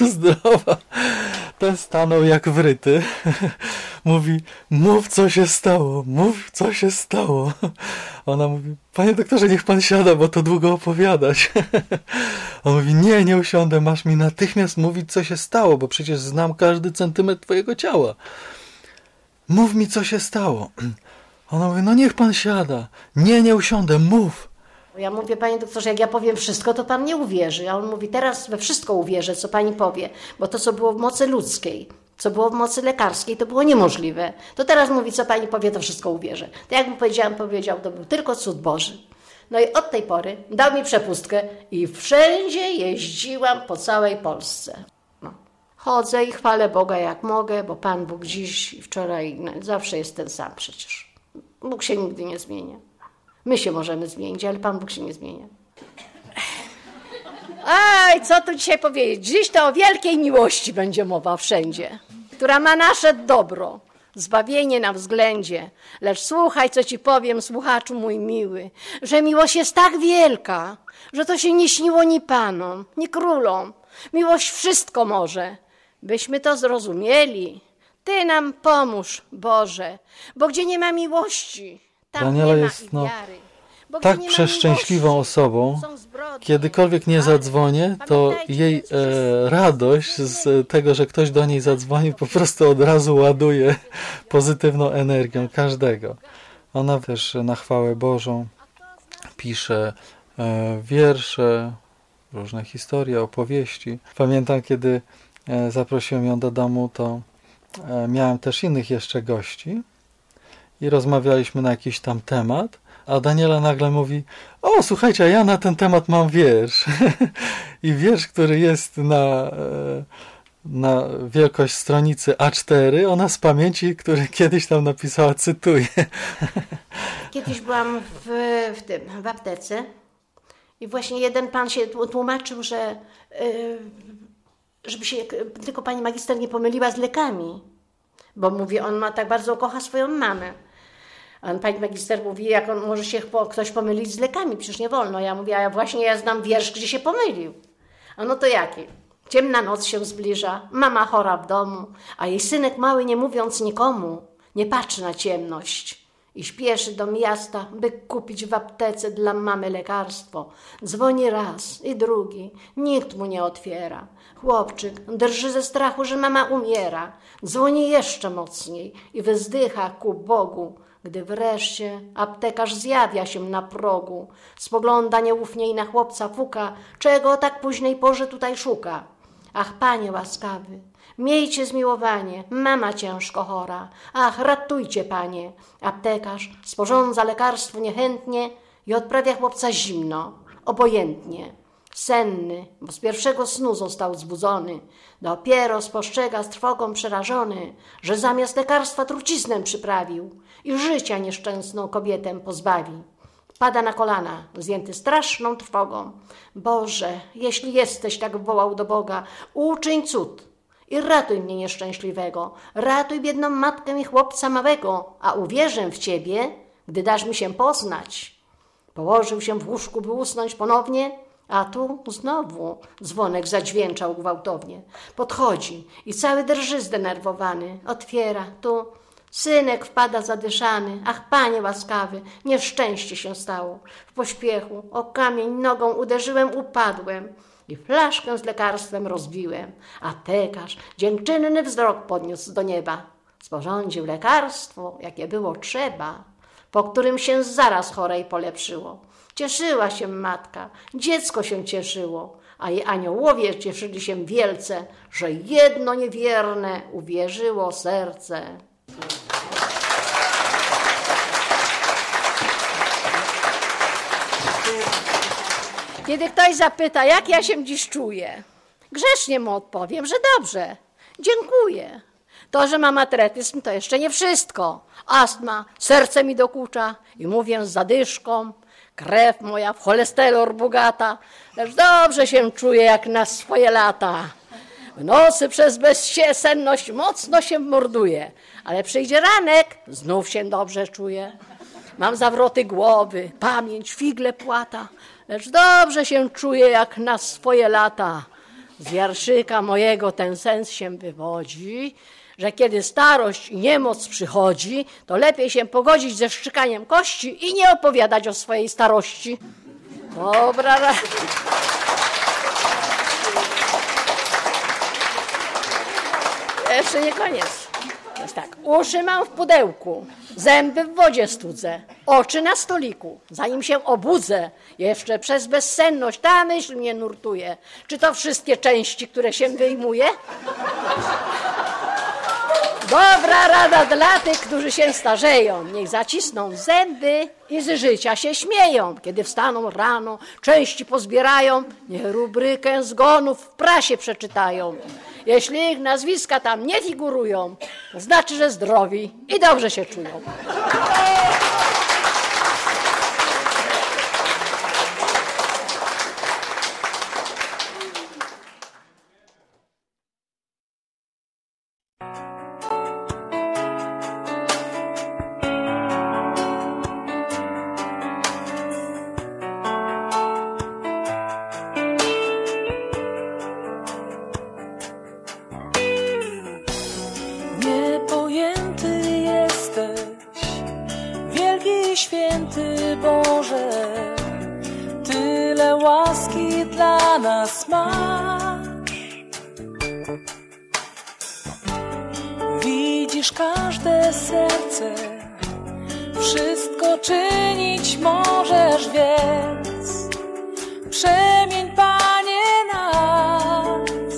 Ten stanął jak wryty. Mówi, mów, co się stało. Ona mówi, panie doktorze, niech pan siada, bo to długo opowiadać. On mówi, nie usiądę, masz mi natychmiast mówić, co się stało, bo przecież znam każdy centymetr twojego ciała. Mów mi, co się stało. Ona mówi, no niech pan siada. Nie usiądę, mów. Ja mówię, panie doktorze, jak ja powiem wszystko, to pan nie uwierzy. A on mówi, teraz we wszystko uwierzę, co pani powie, bo to, co było w mocy ludzkiej, co było w mocy lekarskiej, to było niemożliwe. To teraz mówi, co pani powie, to wszystko uwierzę. To jak mu powiedział, to był tylko cud Boży. No i od tej pory dał mi przepustkę i wszędzie jeździłam po całej Polsce. No. Chodzę i chwalę Boga jak mogę, bo Pan Bóg dziś i wczoraj zawsze jest ten sam przecież. Bóg się nigdy nie zmienia. My się możemy zmienić, ale Pan Bóg się nie zmienia. Aj, co tu dzisiaj powiedzieć? Dziś to o wielkiej miłości będzie mowa wszędzie, która ma nasze dobro, zbawienie na względzie. Lecz słuchaj, co ci powiem, słuchaczu mój miły, że miłość jest tak wielka, że to się nie śniło ni panom, ni królom. Miłość wszystko może. Byśmy to zrozumieli. Ty nam pomóż, Boże, bo gdzie nie ma miłości, tam Daniela nie ma jest, i wiary. Bo tak przeszczęśliwą osobą, kiedykolwiek nie zadzwonię, to jej radość z tego, że ktoś do niej zadzwoni, po prostu od razu ładuje pozytywną energią każdego. Ona też na chwałę Bożą pisze wiersze, różne historie, opowieści. Pamiętam, kiedy zaprosiłem ją do domu, to miałem też innych jeszcze gości i rozmawialiśmy na jakiś tam temat, a Daniela nagle mówi, o słuchajcie, a ja na ten temat mam wiersz. I wiersz, który jest na wielkość stronicy A4, ona z pamięci, który kiedyś tam napisała, cytuję. Kiedyś byłam w aptece i właśnie jeden pan się tłumaczył, że żeby się tylko pani magister nie pomyliła z lekami, bo mówi, on ma tak bardzo kocha swoją mamę. A pani magister mówi, jak on może się ktoś pomylić z lekami, przecież nie wolno. Ja mówię, a właśnie ja znam wiersz, gdzie się pomylił. A no to jaki? Ciemna noc się zbliża, mama chora w domu, a jej synek mały, nie mówiąc nikomu, nie patrzy na ciemność i śpieszy do miasta, by kupić w aptece dla mamy lekarstwo. Dzwoni raz i drugi, nikt mu nie otwiera. Chłopczyk drży ze strachu, że mama umiera. Dzwoni jeszcze mocniej i wzdycha ku Bogu, gdy wreszcie aptekarz zjawia się na progu. Spogląda nieufnie i na chłopca puka, czego o tak późnej porze tutaj szuka. Ach, panie łaskawy, miejcie zmiłowanie, mama ciężko chora. Ach, ratujcie, panie. Aptekarz sporządza lekarstwo niechętnie i odprawia chłopca zimno, obojętnie. Senny, bo z pierwszego snu został zbudzony, dopiero spostrzega z trwogą przerażony, że zamiast lekarstwa truciznę przyprawił i życia nieszczęsną kobietę pozbawi. Pada na kolana, zdjęty straszną trwogą. Boże, jeśli jesteś, tak wołał do Boga, uczyń cud i ratuj mnie nieszczęśliwego, ratuj biedną matkę i chłopca małego, a uwierzę w Ciebie, gdy dasz mi się poznać. Położył się w łóżku, by usnąć ponownie, a tu znowu dzwonek zadźwięczał gwałtownie. Podchodzi i cały drży zdenerwowany. Otwiera, tu synek wpada zadyszany. Ach, panie łaskawy, nieszczęście się stało. W pośpiechu o kamień nogą uderzyłem, upadłem i flaszkę z lekarstwem rozbiłem. Aptekarz dziękczynny wzrok podniósł do nieba. Sporządził lekarstwo, jakie było trzeba, po którym się zaraz chorej polepszyło. Cieszyła się matka, dziecko się cieszyło, a i aniołowie cieszyli się wielce, że jedno niewierne uwierzyło serce. Kiedy ktoś zapyta, jak ja się dziś czuję, grzecznie mu odpowiem, że dobrze, dziękuję. To, że mam atretyzm, to jeszcze nie wszystko. Astma, serce mi dokucza i mówię z zadyszką, krew moja w cholesterol bogata, lecz dobrze się czuję jak na swoje lata. W nocy przez bezsenność mocno się morduje, ale przyjdzie ranek, znów się dobrze czuję. Mam zawroty głowy, pamięć figle płata, lecz dobrze się czuję jak na swoje lata. Z wierszyka mojego ten sens się wywodzi, że kiedy starość i niemoc przychodzi, to lepiej się pogodzić ze szczykaniem kości i nie opowiadać o swojej starości. Dobra. Jeszcze nie koniec. Jest tak. Uszy mam w pudełku, zęby w wodzie studzę, oczy na stoliku. Zanim się obudzę, jeszcze przez bezsenność ta myśl mnie nurtuje. Czy to wszystkie części, które się wyjmuje? Dobra rada dla tych, którzy się starzeją. Niech zacisną zęby i z życia się śmieją. Kiedy wstaną rano, części pozbierają, niech rubrykę zgonów w prasie przeczytają. Jeśli ich nazwiska tam nie figurują, to znaczy, że zdrowi i dobrze się czują. Święty Boże, tyle łaski dla nas masz. Widzisz każde serce, wszystko czynić możesz, więc przemień, Panie, nas.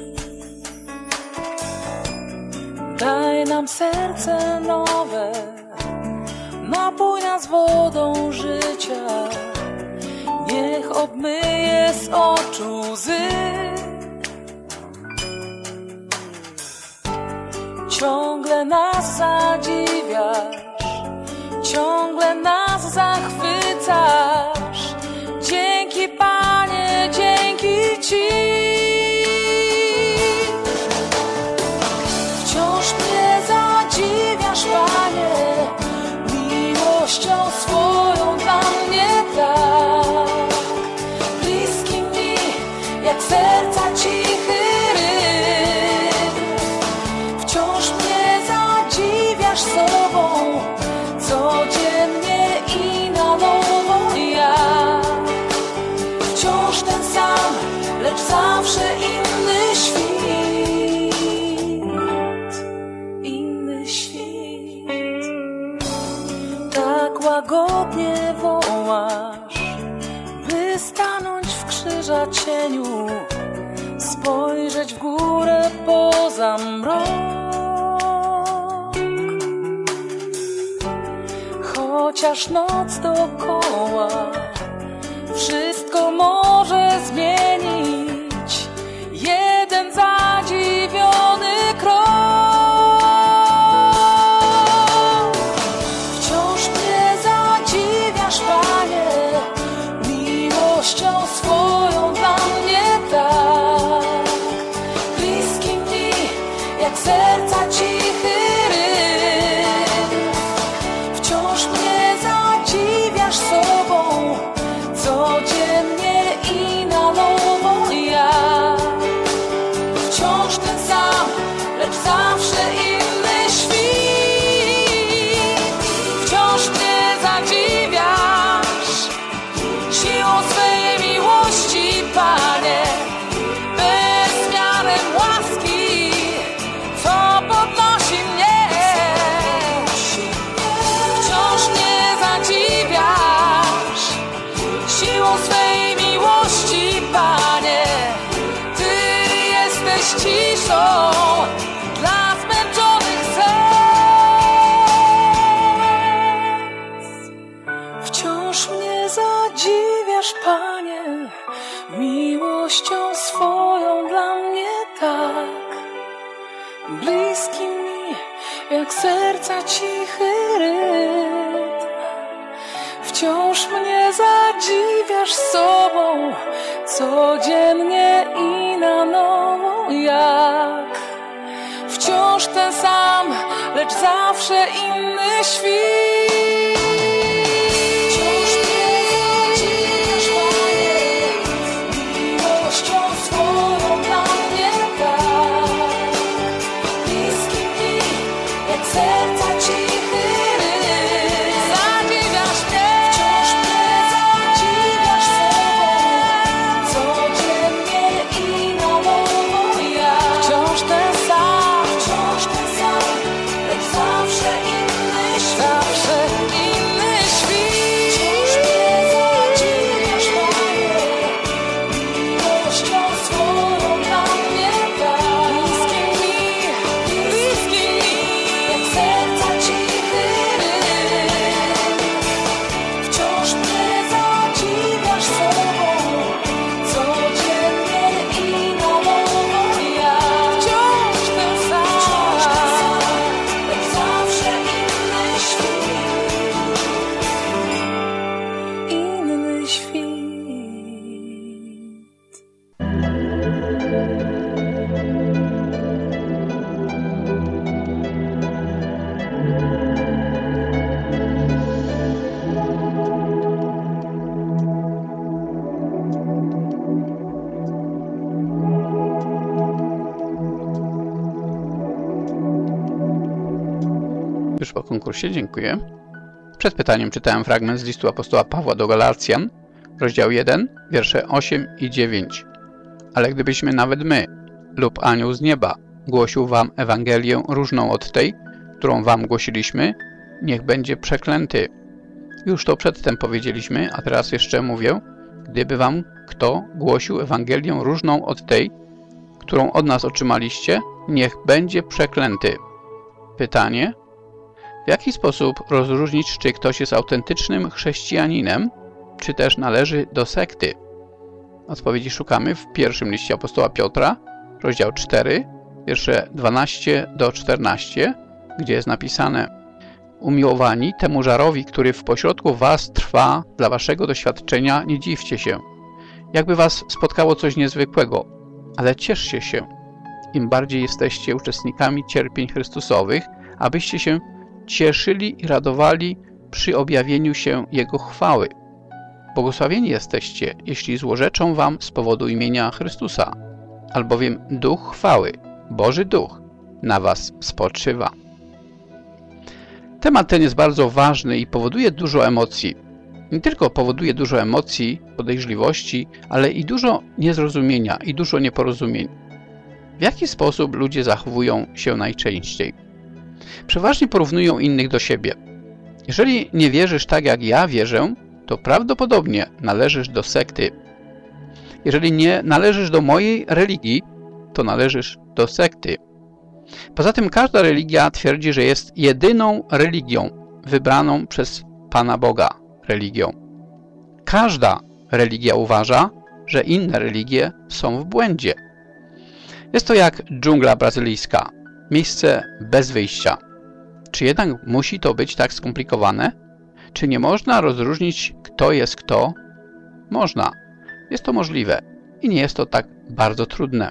Daj nam serce nowe, napój nas wodą życia, niech obmyje z oczu łzy. Ciągle nas zadziwiasz, ciągle nas zachwycasz. Dzięki, Panie, dzięki Ci. Wciąż mnie zadziwiasz, Panie, miłością swoją dla mnie tak. Bliski mi jak serca cichy rytm. Wciąż mnie zadziwiasz sobą, codziennie i na nowo. Ja wciąż ten sam, lecz zawsze inny świt. Inny świt. Tak łagodnie wołasz, by stanąć w krzyża cieniu, spojrzeć w górę poza mrok. Chociaż noc dookoła wszystko może zmienić, jeden zadziwiony krok. Wciąż mnie zadziwiasz, Panie, miłością swoją dla mnie tak. Bliski mi jak serca cichy rytm. Wciąż mnie zadziwiasz sobą, zadziwiasz, Panie, miłością swoją dla mnie tak. Bliski mi jak serca cichy rytm. Wciąż mnie zadziwiasz sobą, codziennie i na nowo jak. Wciąż ten sam, lecz zawsze inny świt. Wciąż mnie zadziwiasz, Panie, miłością swoją dla mnie tak. Bliski mi jak serca cichy rytm. Zadziwiasz mnie, wciąż mnie zadziwiasz sobą, codziennie i na nowo jak. Wciąż ten sam, lecz zawsze inny świt. Zawsze inny świt. Wciąż mnie zadziwiasz, Panie, miłością swoją dla mnie tak. Bliski mi, jak serca cichy rytm. Wciąż mnie zadziwiasz sobą, codziennie i na nowo jak. Wciąż ten sam, lecz zawsze inny świt. Inny świt. Już po konkursie, dziękuję. Przed pytaniem czytałem fragment z listu apostoła Pawła do Galacjan, rozdział 1, wiersze 8 i 9. Ale gdybyśmy nawet my lub anioł z nieba głosił wam Ewangelię różną od tej, którą wam głosiliśmy, niech będzie przeklęty. Już to przedtem powiedzieliśmy, a teraz jeszcze mówię, gdyby wam kto głosił Ewangelię różną od tej, którą od nas otrzymaliście, niech będzie przeklęty. Pytanie: w jaki sposób rozróżnić, czy ktoś jest autentycznym chrześcijaninem, czy też należy do sekty? Odpowiedzi szukamy w pierwszym liście apostoła Piotra, rozdział 4, wiersze 12 do 14, gdzie jest napisane: umiłowani, temu żarowi, który w pośrodku was trwa, dla waszego doświadczenia nie dziwcie się. Jakby was spotkało coś niezwykłego, ale cieszcie się. Im bardziej jesteście uczestnikami cierpień Chrystusowych, abyście się cieszyli i radowali przy objawieniu się Jego chwały. Błogosławieni jesteście, jeśli złorzeczą wam z powodu imienia Chrystusa, albowiem Duch chwały, Boży Duch, na was spoczywa. Temat ten jest bardzo ważny i powoduje dużo emocji. Nie tylko powoduje dużo emocji, podejrzliwości, ale i dużo niezrozumienia i dużo nieporozumień. W jaki sposób ludzie zachowują się najczęściej? Przeważnie porównują innych do siebie. Jeżeli nie wierzysz tak jak ja wierzę, to prawdopodobnie należysz do sekty. Jeżeli nie należysz do mojej religii, to należysz do sekty. Poza tym każda religia twierdzi, że jest jedyną religią wybraną przez Pana Boga religią. Każda religia uważa, że inne religie są w błędzie. Jest to jak dżungla brazylijska, miejsce bez wyjścia. Czy jednak musi to być tak skomplikowane? Czy nie można rozróżnić, kto jest kto? Można. Jest to możliwe i nie jest to tak bardzo trudne.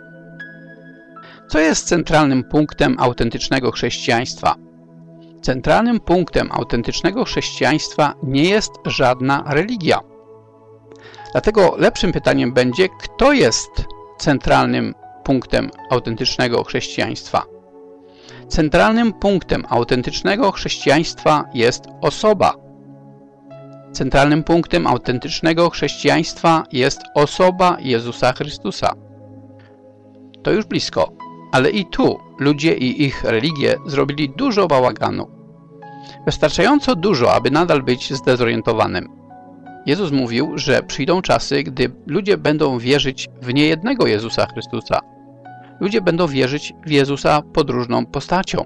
Co jest centralnym punktem autentycznego chrześcijaństwa? Centralnym punktem autentycznego chrześcijaństwa nie jest żadna religia. Dlatego lepszym pytaniem będzie, kto jest centralnym punktem autentycznego chrześcijaństwa. Centralnym punktem autentycznego chrześcijaństwa jest osoba. Centralnym punktem autentycznego chrześcijaństwa jest osoba Jezusa Chrystusa. To już blisko, ale i tu ludzie i ich religie zrobili dużo bałaganu. Wystarczająco dużo, aby nadal być zdezorientowanym. Jezus mówił, że przyjdą czasy, gdy ludzie będą wierzyć w niejednego Jezusa Chrystusa. Ludzie będą wierzyć w Jezusa podróżną postacią.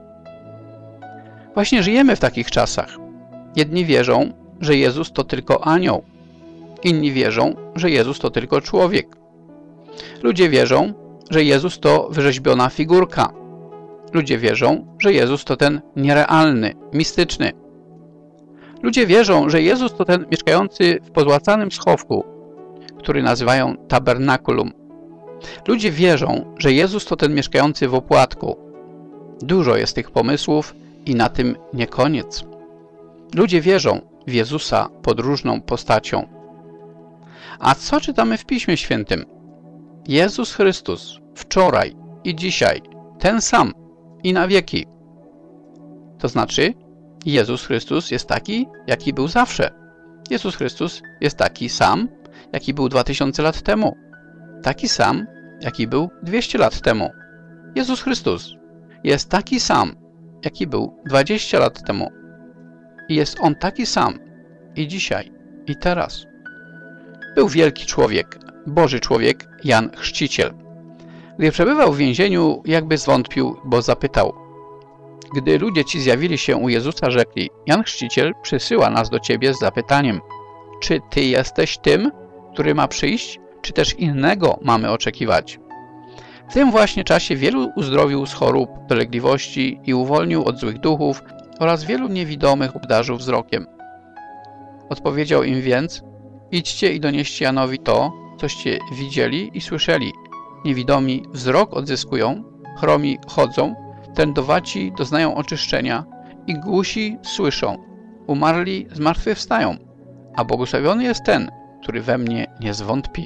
Właśnie żyjemy w takich czasach. Jedni wierzą, że Jezus to tylko anioł. Inni wierzą, że Jezus to tylko człowiek. Ludzie wierzą, że Jezus to wyrzeźbiona figurka. Ludzie wierzą, że Jezus to ten nierealny, mistyczny. Ludzie wierzą, że Jezus to ten mieszkający w pozłacanym schowku, który nazywają tabernakulum. Ludzie wierzą, że Jezus to ten mieszkający w opłatku. Dużo jest tych pomysłów i na tym nie koniec. Ludzie wierzą w Jezusa podróżną postacią. A co czytamy w Piśmie Świętym? Jezus Chrystus wczoraj i dzisiaj ten sam i na wieki. To znaczy, Jezus Chrystus jest taki, jaki był zawsze. Jezus Chrystus jest taki sam, jaki był 2000 lat temu. Taki sam, jaki był 200 lat temu. Jezus Chrystus jest taki sam, jaki był 20 lat temu. I jest On taki sam i dzisiaj, i teraz. Był wielki człowiek, Boży człowiek, Jan Chrzciciel. Gdy przebywał w więzieniu, jakby zwątpił, bo zapytał: gdy ludzie ci zjawili się u Jezusa, rzekli: Jan Chrzciciel przysyła nas do ciebie z zapytaniem: czy ty jesteś tym, który ma przyjść, czy też innego mamy oczekiwać? W tym właśnie czasie wielu uzdrowił z chorób, dolegliwości i uwolnił od złych duchów oraz wielu niewidomych obdarzył wzrokiem. Odpowiedział im więc: idźcie i donieście Janowi to, coście widzieli i słyszeli. Niewidomi wzrok odzyskują, chromi chodzą, trędowaci doznają oczyszczenia i głusi słyszą, umarli zmartwychwstają, a błogosławiony jest ten, który we mnie nie zwątpi.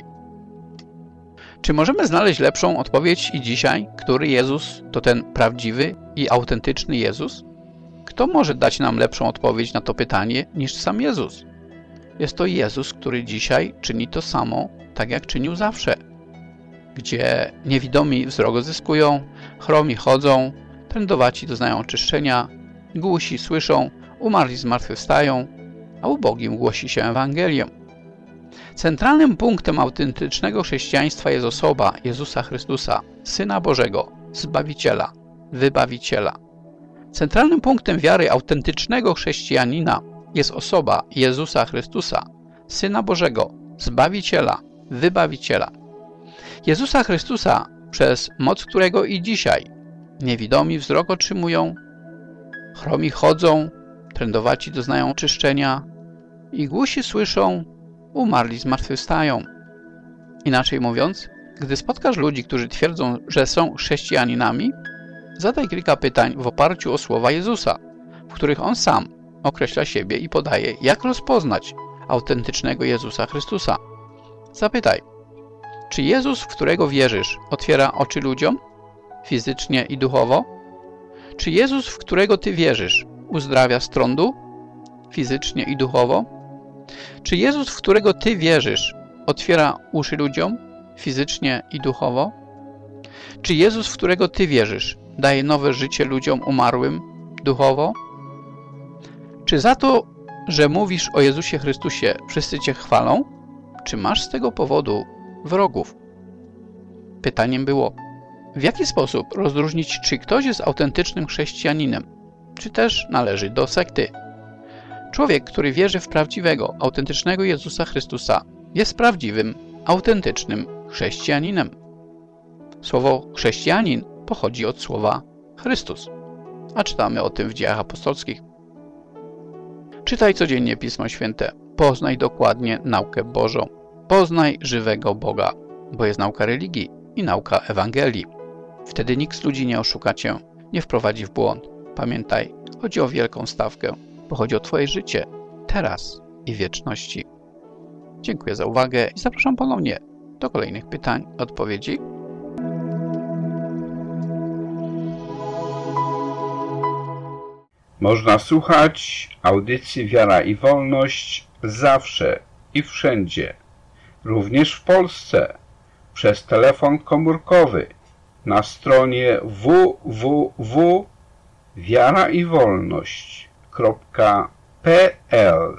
Czy możemy znaleźć lepszą odpowiedź i dzisiaj, który Jezus to ten prawdziwy i autentyczny Jezus? Kto może dać nam lepszą odpowiedź na to pytanie niż sam Jezus? Jest to Jezus, który dzisiaj czyni to samo, tak jak czynił zawsze. Gdzie niewidomi wzrok odzyskują, chromi chodzą, trędowaci doznają oczyszczenia, głusi słyszą, umarli zmartwychwstają, a ubogim głosi się Ewangelię. Centralnym punktem autentycznego chrześcijaństwa jest osoba Jezusa Chrystusa, Syna Bożego, Zbawiciela, Wybawiciela. Centralnym punktem wiary autentycznego chrześcijanina jest osoba Jezusa Chrystusa, Syna Bożego, Zbawiciela, Wybawiciela. Jezusa Chrystusa, przez moc którego i dzisiaj niewidomi wzrok otrzymują, chromi chodzą, trędowaci doznają oczyszczenia i głusi słyszą, umarli zmartwychwstają. Inaczej mówiąc, gdy spotkasz ludzi, którzy twierdzą, że są chrześcijaninami, zadaj kilka pytań w oparciu o słowa Jezusa, w których On sam określa siebie i podaje, jak rozpoznać autentycznego Jezusa Chrystusa. Zapytaj, czy Jezus, w którego wierzysz, otwiera oczy ludziom, fizycznie i duchowo? Czy Jezus, w którego Ty wierzysz, uzdrawia z trądu, fizycznie i duchowo? Czy Jezus, w którego Ty wierzysz, otwiera uszy ludziom, fizycznie i duchowo? Czy Jezus, w którego Ty wierzysz, daje nowe życie ludziom umarłym, duchowo? Czy za to, że mówisz o Jezusie Chrystusie, wszyscy Cię chwalą? Czy masz z tego powodu wrogów? Pytaniem było, w jaki sposób rozróżnić, czy ktoś jest autentycznym chrześcijaninem, czy też należy do sekty? Człowiek, który wierzy w prawdziwego, autentycznego Jezusa Chrystusa, jest prawdziwym, autentycznym chrześcijaninem. Słowo chrześcijanin pochodzi od słowa Chrystus, a czytamy o tym w Dziejach Apostolskich. Czytaj codziennie Pismo Święte, poznaj dokładnie naukę Bożą, poznaj żywego Boga, bo jest nauka religii i nauka Ewangelii. Wtedy nikt z ludzi nie oszuka Cię, nie wprowadzi w błąd. Pamiętaj, chodzi o wielką stawkę, bo chodzi o Twoje życie, teraz i w wieczności. Dziękuję za uwagę i zapraszam ponownie do kolejnych pytań i odpowiedzi. Można słuchać audycji Wiara i Wolność zawsze i wszędzie, również w Polsce, przez telefon komórkowy na stronie www.wiaraiwolność.pl.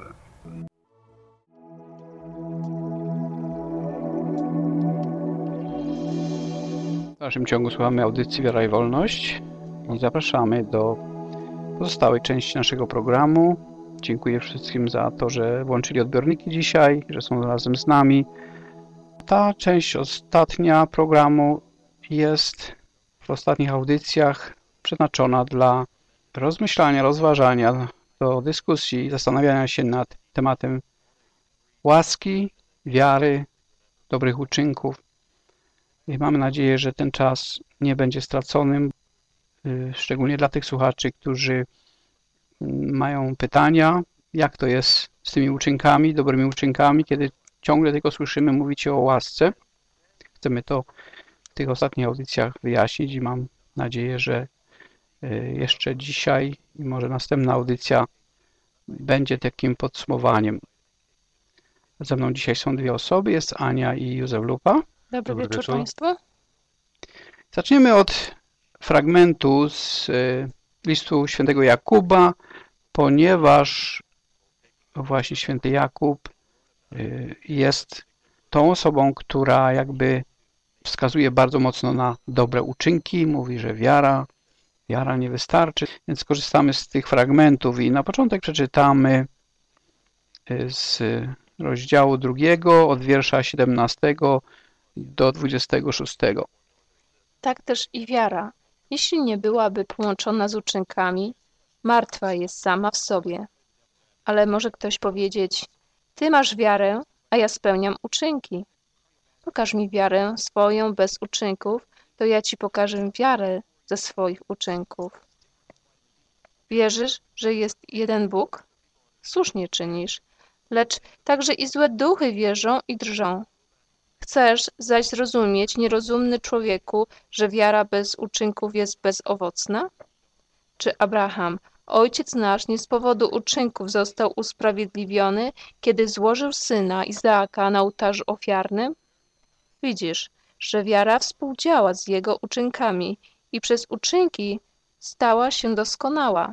W dalszym ciągu słuchamy audycji Wiara i Wolność i zapraszamy do pozostałej części naszego programu. Dziękuję wszystkim za to, że włączyli odbiorniki dzisiaj, że są razem z nami. Ta część ostatnia programu jest w ostatnich audycjach przeznaczona dla rozmyślania, rozważania, do dyskusji, zastanawiania się nad tematem łaski, wiary, dobrych uczynków. I mamy nadzieję, że ten czas nie będzie straconym, szczególnie dla tych słuchaczy, którzy mają pytania, jak to jest z tymi uczynkami, dobrymi uczynkami, kiedy ciągle tylko słyszymy mówić o łasce. Chcemy to w tych ostatnich audycjach wyjaśnić i mam nadzieję, że jeszcze dzisiaj i może następna audycja będzie takim podsumowaniem. Ze mną dzisiaj są dwie osoby, jest Ania i Józef Lupa. Dobry wieczór Państwu. Zaczniemy od fragmentu z listu świętego Jakuba, ponieważ właśnie święty Jakub jest tą osobą, która jakby wskazuje bardzo mocno na dobre uczynki, mówi, że wiara nie wystarczy, więc korzystamy z tych fragmentów i na początek przeczytamy z rozdziału 2 od wiersza 17 do 26. Tak też i wiara, jeśli nie byłaby połączona z uczynkami, martwa jest sama w sobie. Ale może ktoś powiedzieć, ty masz wiarę, a ja spełniam uczynki. Pokaż mi wiarę swoją bez uczynków, to ja ci pokażę wiarę ze swoich uczynków. Wierzysz, że jest jeden Bóg? Słusznie czynisz, lecz także i złe duchy wierzą i drżą. Chcesz zaś zrozumieć, nierozumny człowieku, że wiara bez uczynków jest bezowocna? Czy Abraham, ojciec nasz, nie z powodu uczynków został usprawiedliwiony, kiedy złożył syna Izaaka na ołtarzu ofiarnym? Widzisz, że wiara współdziała z jego uczynkami i przez uczynki stała się doskonała.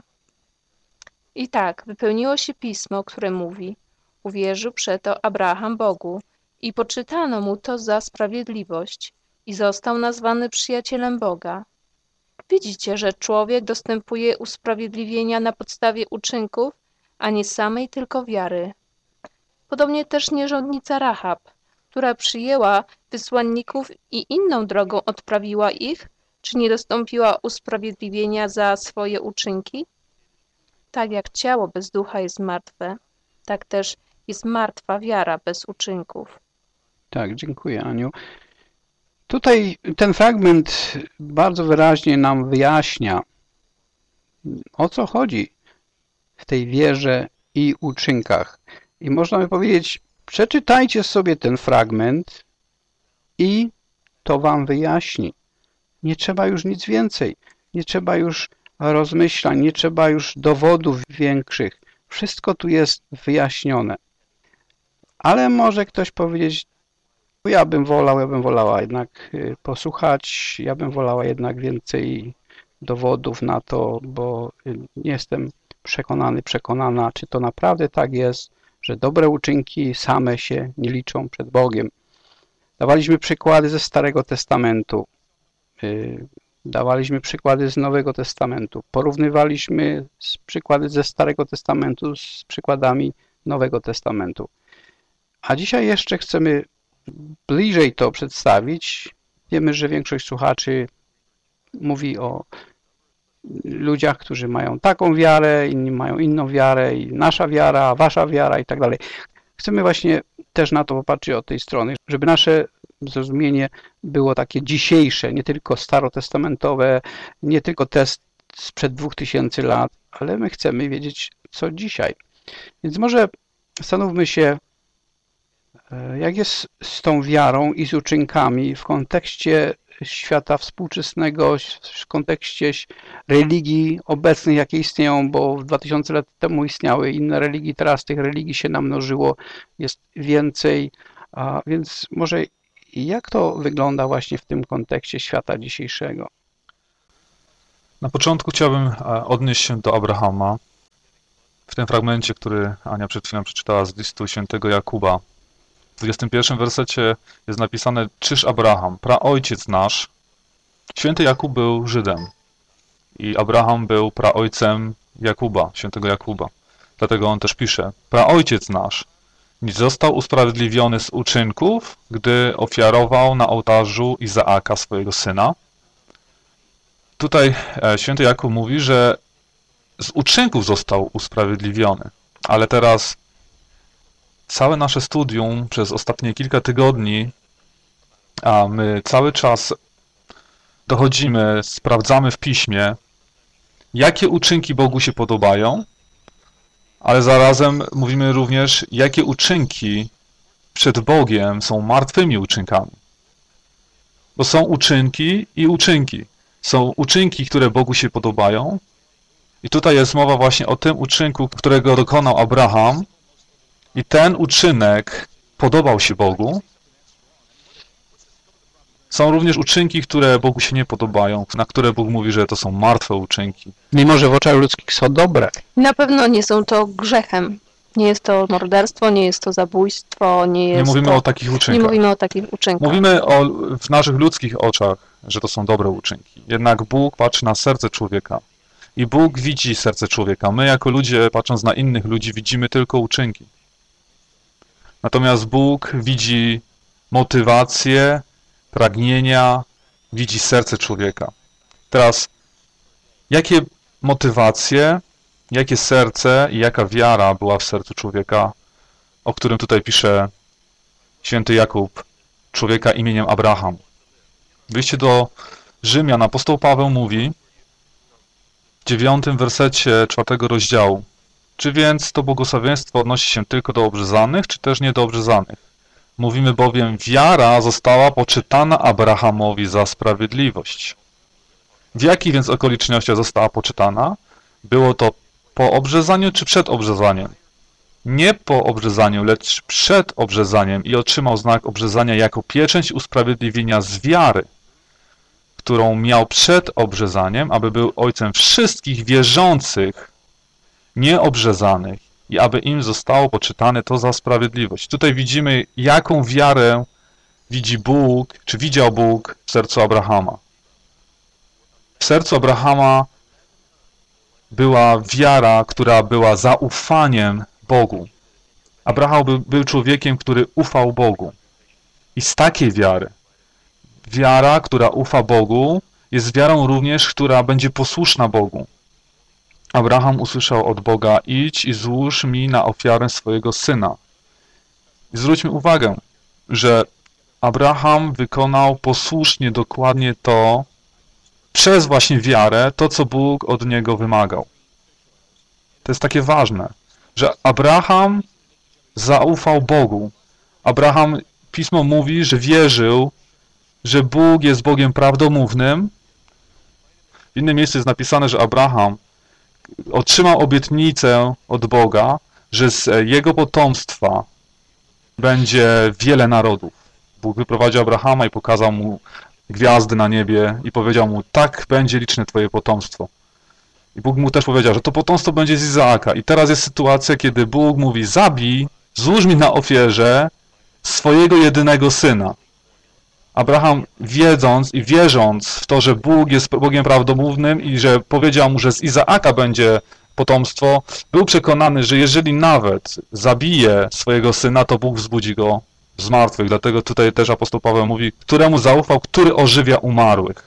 I tak wypełniło się pismo, które mówi: uwierzył przeto Abraham Bogu i poczytano mu to za sprawiedliwość i został nazwany przyjacielem Boga. Widzicie, że człowiek dostępuje usprawiedliwienia na podstawie uczynków, a nie samej tylko wiary. Podobnie też nierządnica Rahab, która przyjęła wysłanników i inną drogą odprawiła ich, czy nie dostąpiła usprawiedliwienia za swoje uczynki? Tak jak ciało bez ducha jest martwe, tak też jest martwa wiara bez uczynków. Tak, dziękuję, Aniu. Tutaj ten fragment bardzo wyraźnie nam wyjaśnia, o co chodzi w tej wierze i uczynkach. I można by powiedzieć, przeczytajcie sobie ten fragment i to wam wyjaśni. Nie trzeba już nic więcej, nie trzeba już rozmyślań, nie trzeba już dowodów większych. Wszystko tu jest wyjaśnione. Ale może ktoś powiedzieć, ja bym wolała jednak posłuchać, ja bym wolała jednak więcej dowodów na to, bo nie jestem przekonana, czy to naprawdę tak jest, że dobre uczynki same się nie liczą przed Bogiem. Dawaliśmy przykłady ze Starego Testamentu, dawaliśmy przykłady z Nowego Testamentu, porównywaliśmy przykłady ze Starego Testamentu z przykładami Nowego Testamentu. A dzisiaj jeszcze chcemy bliżej to przedstawić. Wiemy, że większość słuchaczy mówi o ludziach, którzy mają taką wiarę, inni mają inną wiarę i nasza wiara, wasza wiara i tak dalej. Chcemy właśnie też na to popatrzeć od tej strony, żeby nasze zrozumienie było takie dzisiejsze, nie tylko starotestamentowe, nie tylko test sprzed 2000 lat, ale my chcemy wiedzieć, co dzisiaj. Więc może zastanówmy się, jak jest z tą wiarą i z uczynkami w kontekście świata współczesnego, w kontekście religii obecnych, jakie istnieją, bo 2000 lat temu istniały inne religii, teraz tych religii się namnożyło, jest więcej, a więc może jak to wygląda właśnie w tym kontekście świata dzisiejszego? Na początku chciałbym odnieść się do Abrahama. W tym fragmencie, który Ania przed chwilą przeczytała z listu świętego Jakuba, w 21 wersecie jest napisane: czyż Abraham, praojciec nasz. Święty Jakub był Żydem i Abraham był praojcem Jakuba, świętego Jakuba. Dlatego on też pisze: praojciec nasz nie został usprawiedliwiony z uczynków, gdy ofiarował na ołtarzu Izaaka swojego syna. Tutaj święty Jakub mówi, że z uczynków został usprawiedliwiony, ale teraz całe nasze studium przez ostatnie kilka tygodni, a my cały czas dochodzimy, sprawdzamy w piśmie, jakie uczynki Bogu się podobają, ale zarazem mówimy również, jakie uczynki przed Bogiem są martwymi uczynkami. Bo są uczynki i uczynki. Są uczynki, które Bogu się podobają. I tutaj jest mowa właśnie o tym uczynku, którego dokonał Abraham. I ten uczynek podobał się Bogu. Są również uczynki, które Bogu się nie podobają, na które Bóg mówi, że to są martwe uczynki. Mimo że w oczach ludzkich są dobre. Na pewno nie są to grzechem. Nie jest to morderstwo, nie jest to zabójstwo, nie jest Nie mówimy to... o takich uczynkach. Nie mówimy o takich uczynkach. Mówimy w naszych ludzkich oczach, że to są dobre uczynki. Jednak Bóg patrzy na serce człowieka. I Bóg widzi serce człowieka. My jako ludzie, patrząc na innych ludzi, widzimy tylko uczynki. Natomiast Bóg widzi motywację, pragnienia, widzi serce człowieka. Teraz, jakie motywacje, jakie serce i jaka wiara była w sercu człowieka, o którym tutaj pisze święty Jakub, człowieka imieniem Abraham. W liście do Rzymian apostoł Paweł mówi w 9 wersecie 4 rozdziału: czy więc to błogosławieństwo odnosi się tylko do obrzezanych, czy też nie do obrzezanych? Mówimy bowiem, wiara została poczytana Abrahamowi za sprawiedliwość. W jakich więc okolicznościach została poczytana? Było to po obrzezaniu czy przed obrzezaniem? Nie po obrzezaniu, lecz przed obrzezaniem i otrzymał znak obrzezania jako pieczęć usprawiedliwienia z wiary, którą miał przed obrzezaniem, aby był ojcem wszystkich wierzących, nieobrzezanych i aby im zostało poczytane to za sprawiedliwość. Tutaj widzimy, jaką wiarę widzi Bóg, czy widział Bóg w sercu Abrahama. W sercu Abrahama była wiara, która była zaufaniem Bogu. Abraham był człowiekiem, który ufał Bogu. I z takiej wiary, wiara, która ufa Bogu, jest wiarą również, która będzie posłuszna Bogu. Abraham usłyszał od Boga: idź i złóż mi na ofiarę swojego syna. I zwróćmy uwagę, że Abraham wykonał posłusznie dokładnie to, przez właśnie wiarę, to co Bóg od niego wymagał. To jest takie ważne, że Abraham zaufał Bogu. Abraham, Pismo mówi, że wierzył, że Bóg jest Bogiem prawdomównym. W innym miejscu jest napisane, że Abraham otrzymał obietnicę od Boga, że z jego potomstwa będzie wiele narodów. Bóg wyprowadził Abrahama i pokazał mu gwiazdy na niebie i powiedział mu: tak będzie liczne twoje potomstwo. I Bóg mu też powiedział, że to potomstwo będzie z Izaaka. I teraz jest sytuacja, kiedy Bóg mówi: zabij, złóż mi na ofierze swojego jedynego syna. Abraham, wiedząc i wierząc w to, że Bóg jest Bogiem prawdomównym i że powiedział mu, że z Izaaka będzie potomstwo, był przekonany, że jeżeli nawet zabije swojego syna, to Bóg wzbudzi go z martwych. Dlatego tutaj też apostoł Paweł mówi: któremu zaufał, który ożywia umarłych.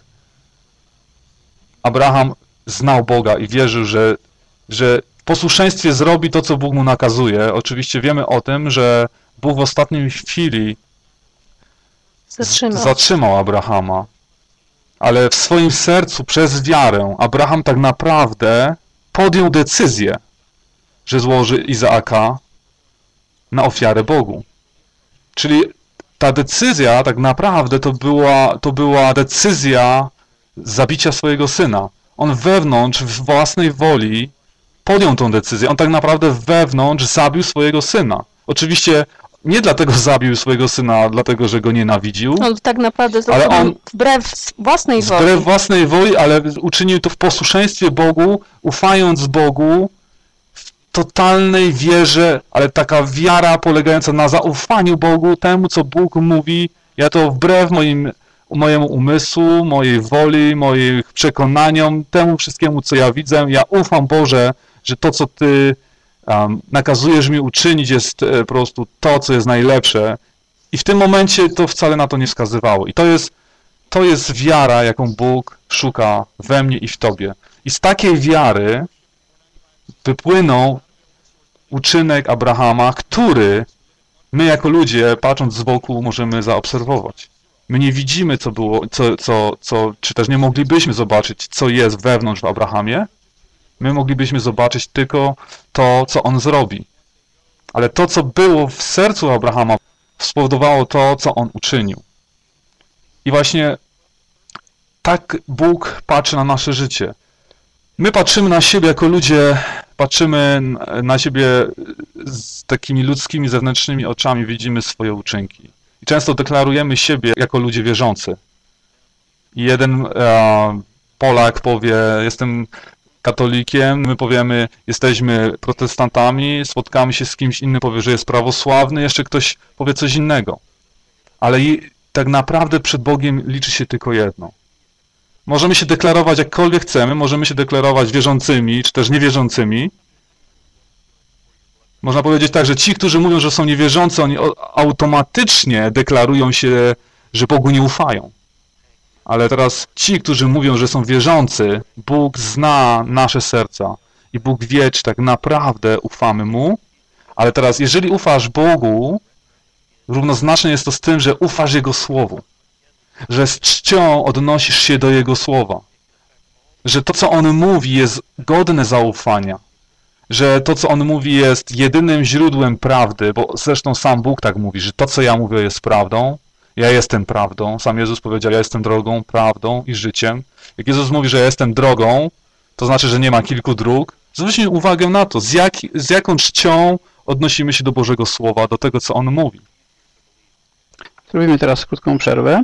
Abraham znał Boga i wierzył, że w posłuszeństwie zrobi to, co Bóg mu nakazuje. Oczywiście wiemy o tym, że Bóg w ostatniej chwili zatrzymał Abrahama, ale w swoim sercu przez wiarę Abraham tak naprawdę podjął decyzję, że złoży Izaaka na ofiarę Bogu. Czyli ta decyzja tak naprawdę to była decyzja zabicia swojego syna. On wewnątrz, w własnej woli podjął tą decyzję. On tak naprawdę wewnątrz zabił swojego syna. Oczywiście nie dlatego zabił swojego syna, dlatego że go nienawidził. On tak naprawdę zrobił wbrew własnej woli. Wbrew własnej woli, ale uczynił to w posłuszeństwie Bogu, ufając Bogu, w totalnej wierze, ale taka wiara polegająca na zaufaniu Bogu, temu co Bóg mówi. Ja to wbrew mojemu umysłu, mojej woli, moich przekonaniom, temu wszystkiemu co ja widzę. Ja ufam, Boże, że to co Ty nakazujesz mi uczynić jest po prostu to, co jest najlepsze. I w tym momencie to wcale na to nie wskazywało. I to jest wiara, jaką Bóg szuka we mnie i w tobie. I z takiej wiary wypłynął uczynek Abrahama, który my jako ludzie, patrząc z boku, możemy zaobserwować. My nie widzimy, co było, czy też nie moglibyśmy zobaczyć, co jest wewnątrz w Abrahamie. My moglibyśmy zobaczyć tylko to, co on zrobi. Ale to, co było w sercu Abrahama, spowodowało to, co on uczynił. I właśnie tak Bóg patrzy na nasze życie. My patrzymy na siebie jako ludzie, patrzymy na siebie z takimi ludzkimi, zewnętrznymi oczami, widzimy swoje uczynki. I często deklarujemy siebie jako ludzie wierzący. I jeden Polak powie, jestem katolikiem, my powiemy, jesteśmy protestantami, spotkamy się z kimś innym, powie, że jest prawosławny, jeszcze ktoś powie coś innego. Ale tak naprawdę przed Bogiem liczy się tylko jedno. Możemy się deklarować jakkolwiek chcemy, możemy się deklarować wierzącymi, czy też niewierzącymi. Można powiedzieć tak, że ci, którzy mówią, że są niewierzący, oni automatycznie deklarują się, że Bogu nie ufają. Ale teraz ci, którzy mówią, że są wierzący, Bóg zna nasze serca i Bóg wie, czy tak naprawdę ufamy Mu. Ale teraz, jeżeli ufasz Bogu, równoznaczne jest to z tym, że ufasz Jego Słowu. Że z czcią odnosisz się do Jego Słowa. Że to, co On mówi, jest godne zaufania. Że to, co On mówi, jest jedynym źródłem prawdy, bo zresztą sam Bóg tak mówi, że to, co ja mówię, jest prawdą. Ja jestem prawdą. Sam Jezus powiedział, ja jestem drogą, prawdą i życiem. Jak Jezus mówi, że ja jestem drogą, to znaczy, że nie ma kilku dróg. Zwróćmy uwagę na to, z jaką czcią odnosimy się do Bożego Słowa, do tego, co On mówi. Zrobimy teraz krótką przerwę.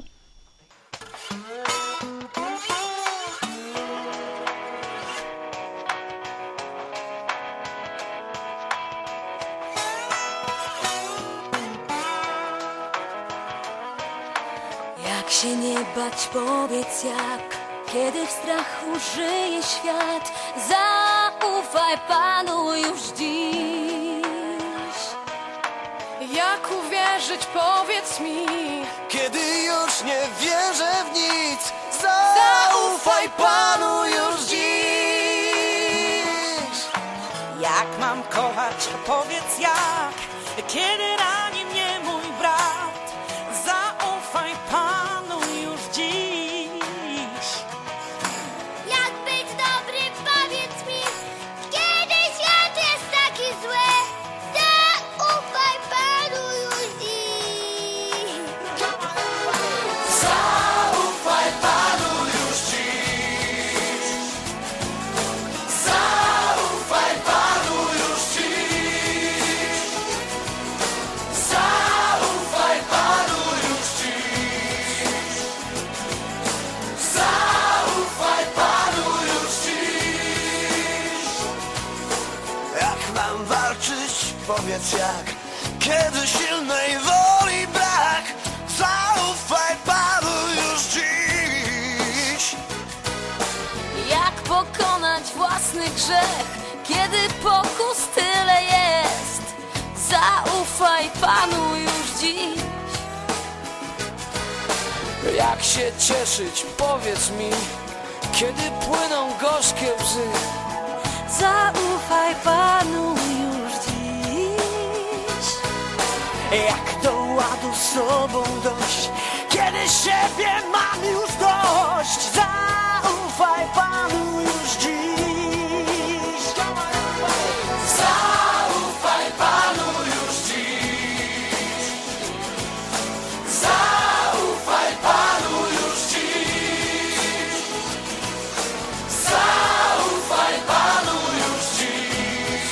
Jak się nie bać, powiedz jak, kiedy w strachu żyje świat. Zaufaj Panu już dziś. Jak uwierzyć, powiedz mi, kiedy już nie wierzę w nic. Zaufaj Panu już dziś. Jak mam kochać, powiedz jak, kiedy rani mnie mój brat. Zaufaj Panu już dziś. Jak być dobry, powiedz mi, kiedy świat jest taki zły. Zaufaj Panu już dziś. Zaufaj Panu już dziś. Zaufaj Panu już dziś. Zaufaj Panu już dziś. Zaufaj Panu już dziś. Jak mam walczyć, powiedz jak, kiedy silnej woli brak. Zaufaj Panu już dziś. Jak pokonać własny grzech, kiedy pokus tyle jest. Zaufaj Panu już dziś. Jak się cieszyć, powiedz mi, kiedy płyną gorzkie łzy. Zaufaj Panu już dziś. Jak do ładu sobą dojść, kiedy siebie mam już dość. Zaufaj Panu już dziś. Zaufaj Panu już dziś. Zaufaj Panu już dziś. Zaufaj Panu już dziś.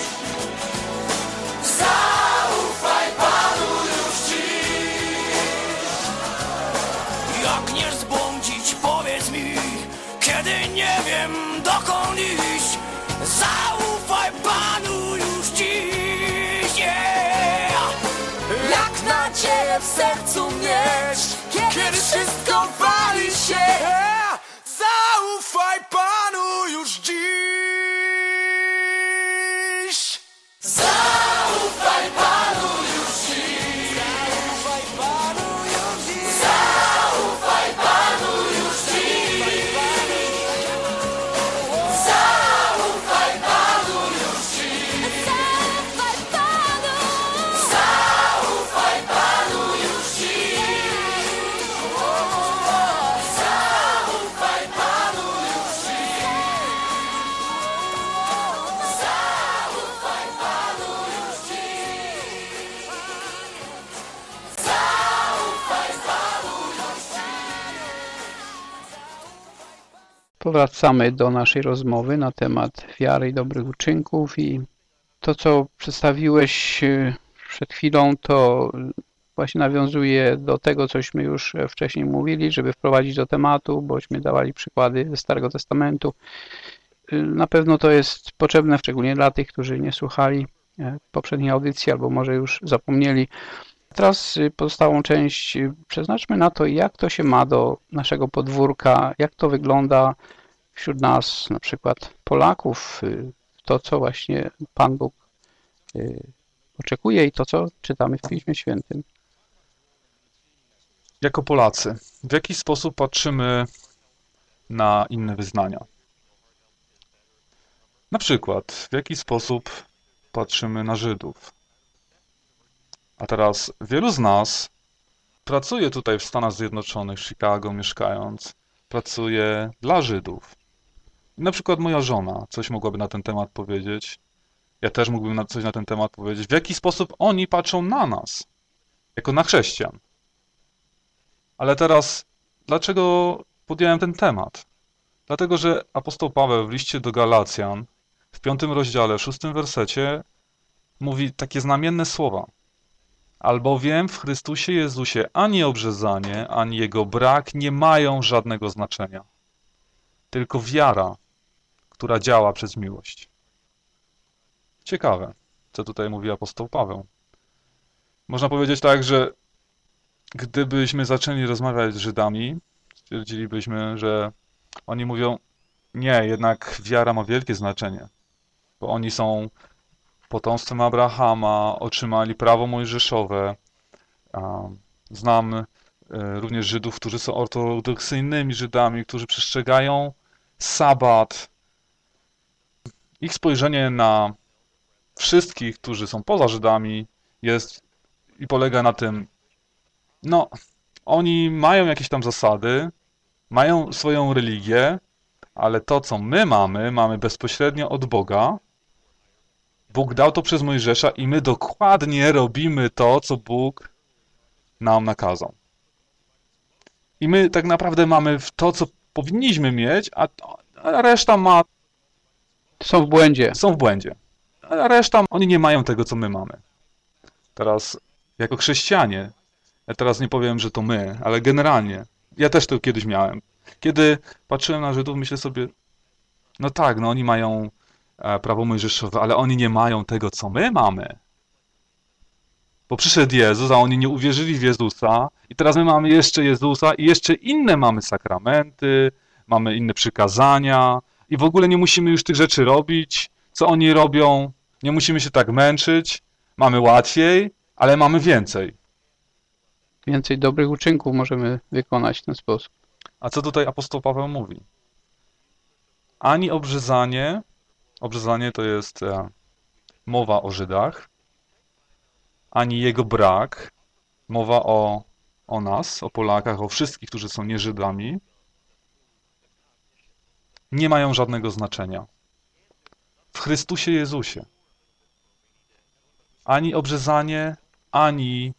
Zaufaj Panu już dziś. Jak nie zbłądzić, powiedz mi, kiedy nie wiem dokąd iść. Zaufaj Panu już dziś. Yeah. Jak nadzieję w sercu mieć, kiedy wszystko wali się. Zaufaj Panu już dziś. Powracamy do naszej rozmowy na temat wiary i dobrych uczynków i to, co przedstawiłeś przed chwilą, to właśnie nawiązuje do tego, cośmy już wcześniej mówili, żeby wprowadzić do tematu, bośmy dawali przykłady ze Starego Testamentu. Na pewno to jest potrzebne, szczególnie dla tych, którzy nie słuchali poprzedniej audycji albo może już zapomnieli. Teraz pozostałą część przeznaczmy na to, jak to się ma do naszego podwórka, jak to wygląda wśród nas, na przykład Polaków, to, co właśnie Pan Bóg oczekuje i to, co czytamy w Piśmie Świętym. Jako Polacy, w jaki sposób patrzymy na inne wyznania? Na przykład, w jaki sposób patrzymy na Żydów? A teraz wielu z nas pracuje tutaj w Stanach Zjednoczonych, w Chicago mieszkając, pracuje dla Żydów. I na przykład moja żona coś mogłaby na ten temat powiedzieć. Ja też mógłbym coś na ten temat powiedzieć. W jaki sposób oni patrzą na nas, jako na chrześcijan. Ale teraz, dlaczego podjąłem ten temat? Dlatego, że apostoł Paweł w liście do Galacjan w 5 rozdziale, 6 wersecie mówi takie znamienne słowa. Albowiem w Chrystusie Jezusie ani obrzezanie, ani jego brak nie mają żadnego znaczenia. Tylko wiara, która działa przez miłość. Ciekawe, co tutaj mówi apostoł Paweł. Można powiedzieć tak, że gdybyśmy zaczęli rozmawiać z Żydami, stwierdzilibyśmy, że oni mówią, nie, jednak wiara ma wielkie znaczenie, bo oni są potomstwem Abrahama, otrzymali prawo mojżeszowe. Znam również Żydów, którzy są ortodoksyjnymi Żydami, którzy przestrzegają sabat. Ich spojrzenie na wszystkich, którzy są poza Żydami, jest i polega na tym, no, oni mają jakieś tam zasady, mają swoją religię, ale to, co my mamy bezpośrednio od Boga. Bóg dał to przez Mojżesza i my dokładnie robimy to, co Bóg nam nakazał. I my tak naprawdę mamy to, co powinniśmy mieć, a reszta ma... Są w błędzie. Są w błędzie. A reszta, oni nie mają tego, co my mamy. Teraz, jako chrześcijanie, ja teraz nie powiem, że to my, ale generalnie, ja też to kiedyś miałem. Kiedy patrzyłem na Żydów, myślę sobie, no tak, no oni mają prawo mojżeszowe, ale oni nie mają tego, co my mamy. Bo przyszedł Jezus, a oni nie uwierzyli w Jezusa i teraz my mamy jeszcze Jezusa i jeszcze inne mamy sakramenty, mamy inne przykazania i w ogóle nie musimy już tych rzeczy robić, co oni robią, nie musimy się tak męczyć, mamy łatwiej, ale mamy więcej. Więcej dobrych uczynków możemy wykonać w ten sposób. A co tutaj apostoł Paweł mówi? Ani obrzezanie to jest mowa o Żydach, ani jego brak, mowa o nas, o Polakach, o wszystkich, którzy są nie Żydami, nie mają żadnego znaczenia. W Chrystusie Jezusie. Ani obrzezanie, ani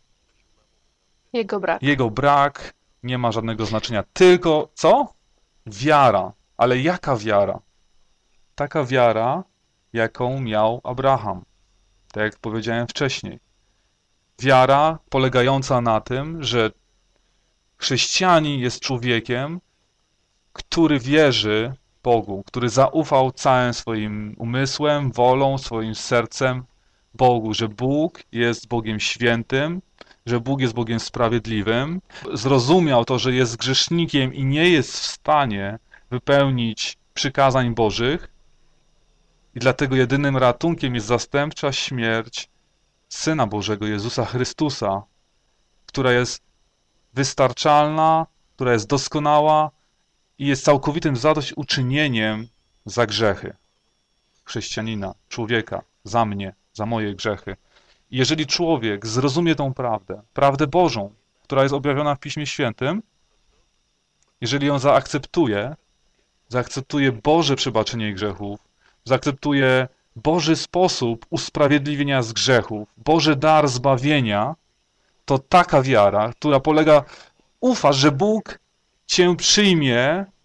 jego brak nie ma żadnego znaczenia. Tylko co? Wiara. Ale jaka wiara? Taka wiara, jaką miał Abraham. Tak jak powiedziałem wcześniej. Wiara polegająca na tym, że chrześcijanin jest człowiekiem, który wierzy Bogu, który zaufał całym swoim umysłem, wolą, swoim sercem Bogu, że Bóg jest Bogiem świętym, że Bóg jest Bogiem sprawiedliwym. Zrozumiał to, że jest grzesznikiem i nie jest w stanie wypełnić przykazań Bożych i dlatego jedynym ratunkiem jest zastępcza śmierć Syna Bożego, Jezusa Chrystusa, która jest wystarczalna, która jest doskonała i jest całkowitym zadośćuczynieniem za grzechy chrześcijanina, człowieka, za mnie, za moje grzechy. I jeżeli człowiek zrozumie tą prawdę Bożą, która jest objawiona w Piśmie Świętym, jeżeli ją zaakceptuje Boże przebaczenie grzechów, zaakceptuje Boży sposób usprawiedliwienia z grzechów, Boży dar zbawienia, to taka wiara, która polega, ufasz, że Bóg cię przyjmie jako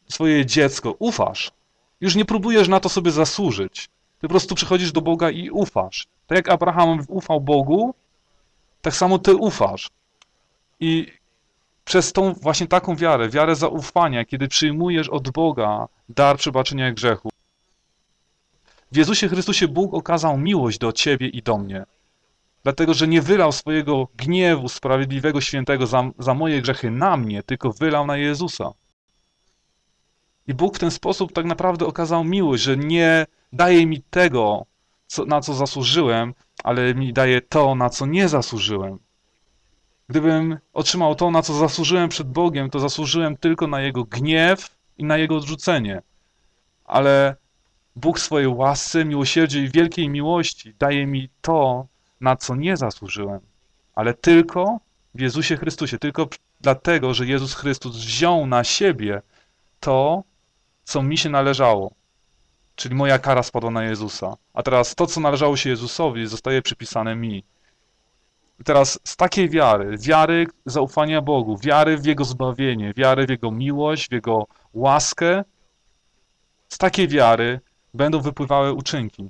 swoje dziecko, ufasz. Już nie próbujesz na to sobie zasłużyć. Ty po prostu przychodzisz do Boga i ufasz. Tak jak Abraham ufał Bogu, tak samo ty ufasz. I przez tą właśnie taką wiarę, wiarę zaufania, kiedy przyjmujesz od Boga dar przebaczenia grzechu, w Jezusie Chrystusie Bóg okazał miłość do ciebie i do mnie. Dlatego, że nie wylał swojego gniewu sprawiedliwego, świętego za moje grzechy na mnie, tylko wylał na Jezusa. I Bóg w ten sposób tak naprawdę okazał miłość, że nie daje mi tego, na co zasłużyłem, ale mi daje to, na co nie zasłużyłem. Gdybym otrzymał to, na co zasłużyłem przed Bogiem, to zasłużyłem tylko na Jego gniew i na Jego odrzucenie. Ale Bóg w swojej łasce, miłosierdziu i wielkiej miłości daje mi to, na co nie zasłużyłem. Ale tylko w Jezusie Chrystusie, tylko dlatego, że Jezus Chrystus wziął na siebie to, co mi się należało. Czyli moja kara spadła na Jezusa. A teraz to, co należało się Jezusowi, zostaje przypisane mi. I teraz z takiej wiary zaufania Bogu, wiary w Jego zbawienie, wiary w Jego miłość, w Jego łaskę, z takiej wiary będą wypływały uczynki.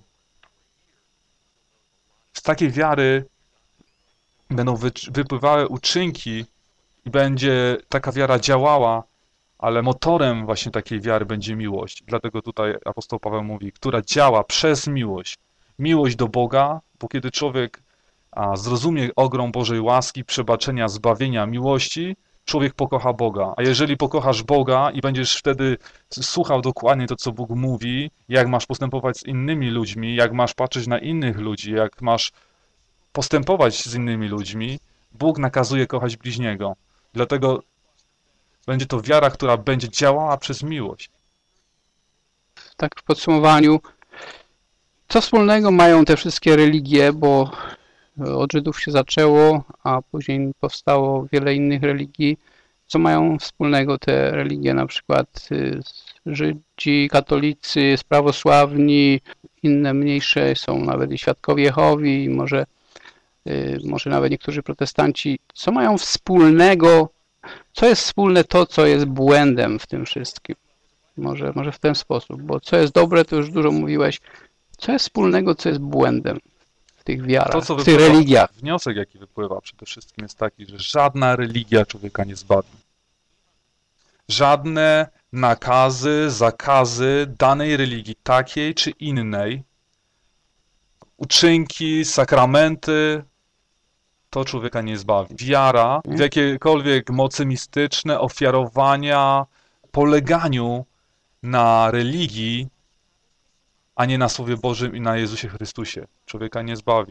Z takiej wiary będą wypływały uczynki i będzie taka wiara działała, ale motorem właśnie takiej wiary będzie miłość. Dlatego tutaj apostoł Paweł mówi, która działa przez miłość. Miłość do Boga, bo kiedy człowiek zrozumie ogrom Bożej łaski, przebaczenia, zbawienia, miłości, człowiek pokocha Boga. A jeżeli pokochasz Boga i będziesz wtedy słuchał dokładnie to, co Bóg mówi, jak masz postępować z innymi ludźmi, jak masz patrzeć na innych ludzi, jak masz postępować z innymi ludźmi, Bóg nakazuje kochać bliźniego. Dlatego będzie to wiara, która będzie działała przez miłość. Tak w podsumowaniu, co wspólnego mają te wszystkie religie, bo od Żydów się zaczęło, a później powstało wiele innych religii. Co mają wspólnego te religie, na przykład Żydzi, katolicy, prawosławni, inne mniejsze są nawet i Świadkowie Jehowi, może nawet niektórzy protestanci. Co mają wspólnego, co jest wspólne to, co jest błędem w tym wszystkim? Może w ten sposób, bo co jest dobre, to już dużo mówiłeś. Co jest wspólnego, co jest błędem w tych wiarach, w tych religiach? Wniosek, jaki wypływa przede wszystkim jest taki, że żadna religia człowieka nie zbawi. Żadne nakazy, zakazy danej religii, takiej czy innej, uczynki, sakramenty, to człowieka nie zbawi. Wiara w jakiekolwiek mocy mistyczne, ofiarowania, poleganiu na religii, a nie na Słowie Bożym i na Jezusie Chrystusie. Człowieka nie zbawi.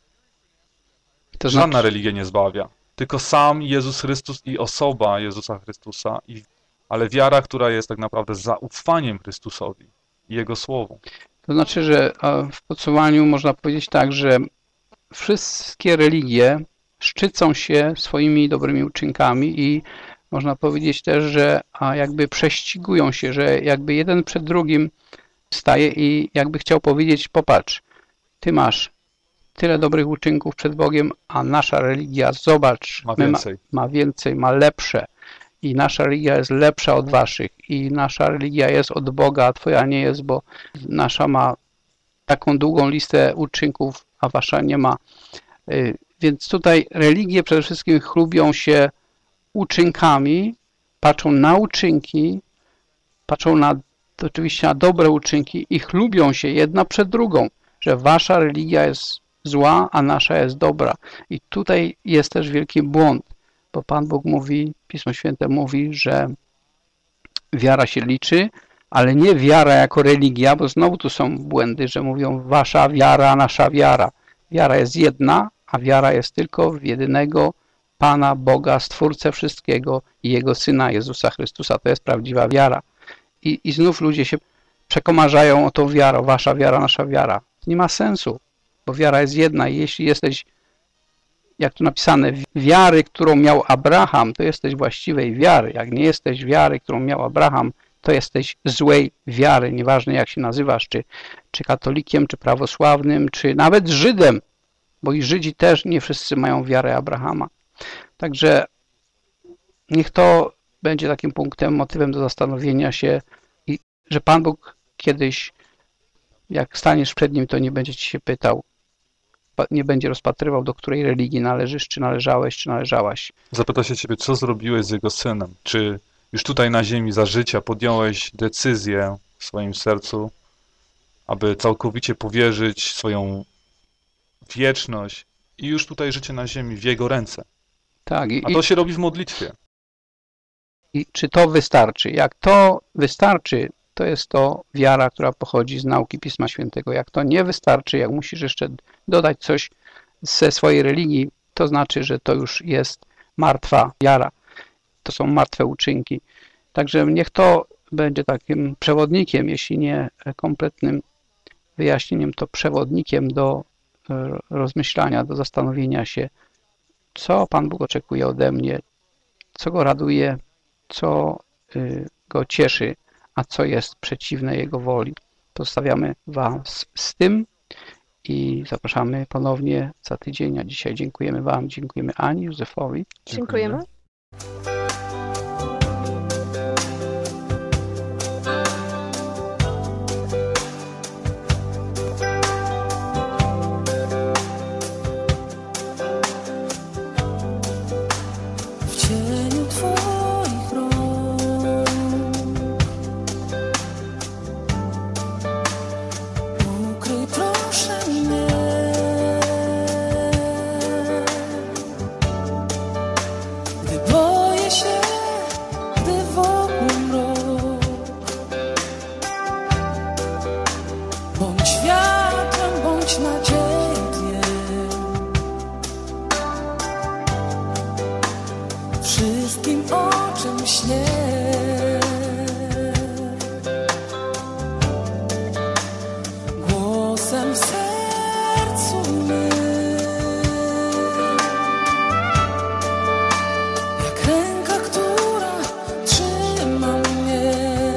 Żadna religia nie zbawia. Tylko sam Jezus Chrystus i osoba Jezusa Chrystusa, ale wiara, która jest tak naprawdę zaufaniem Chrystusowi i Jego Słowu. To znaczy, że w podsumowaniu można powiedzieć tak, że wszystkie religie szczycą się swoimi dobrymi uczynkami i można powiedzieć też, że jakby prześcigują się, że jakby jeden przed drugim staje i jakby chciał powiedzieć, popatrz, ty masz tyle dobrych uczynków przed Bogiem, a nasza religia, zobacz, ma więcej, ma lepsze i nasza religia jest lepsza od waszych i nasza religia jest od Boga, a twoja nie jest, bo nasza ma taką długą listę uczynków, a wasza nie ma. Więc tutaj religie przede wszystkim chlubią się uczynkami, patrzą na uczynki, patrzą oczywiście na dobre uczynki i chlubią się jedna przed drugą, że wasza religia jest zła, a nasza jest dobra. I tutaj jest też wielki błąd, bo Pan Bóg mówi, Pismo Święte mówi, że wiara się liczy, ale nie wiara jako religia, bo znowu tu są błędy, że mówią wasza wiara, nasza wiara. Wiara jest jedna, a wiara jest tylko w jedynego Pana Boga, Stwórcę wszystkiego i Jego Syna Jezusa Chrystusa. To jest prawdziwa wiara. I znów ludzie się przekomarzają o tą wiarę, wasza wiara, nasza wiara. Nie ma sensu, bo wiara jest jedna i jeśli jesteś, jak tu napisane, wiary, którą miał Abraham, to jesteś właściwej wiary. Jak nie jesteś wiary, którą miał Abraham, to jesteś złej wiary. Nieważne jak się nazywasz, czy katolikiem, czy prawosławnym, czy nawet Żydem, bo i Żydzi też nie wszyscy mają wiarę Abrahama. Także niech to będzie takim punktem, motywem do zastanowienia się i że Pan Bóg kiedyś, jak staniesz przed Nim, to nie będzie Ci się pytał, nie będzie rozpatrywał, do której religii należysz, czy należałeś, czy należałaś. Zapyta się Ciebie, co zrobiłeś z Jego Synem? Czy już tutaj na ziemi za życia podjąłeś decyzję w swoim sercu, aby całkowicie powierzyć swoją wieczność i już tutaj życie na ziemi w Jego ręce. Tak. A to się robi w modlitwie. I czy to wystarczy? Jak to wystarczy, to jest to wiara, która pochodzi z nauki Pisma Świętego. Jak to nie wystarczy, jak musisz jeszcze dodać coś ze swojej religii, to znaczy, że to już jest martwa wiara. To są martwe uczynki. Także niech to będzie takim przewodnikiem, jeśli nie kompletnym wyjaśnieniem, to przewodnikiem do rozmyślania, do zastanowienia się, co Pan Bóg oczekuje ode mnie, co Go raduje, co Go cieszy, a co jest przeciwne Jego woli. Pozostawiamy Was z tym i zapraszamy ponownie za tydzień, a dzisiaj dziękujemy Wam, dziękujemy Ani, Józefowi. Dziękujemy. Wszystkim, o czym śnię, głosem w sercu mym, jak ręka, która trzyma mnie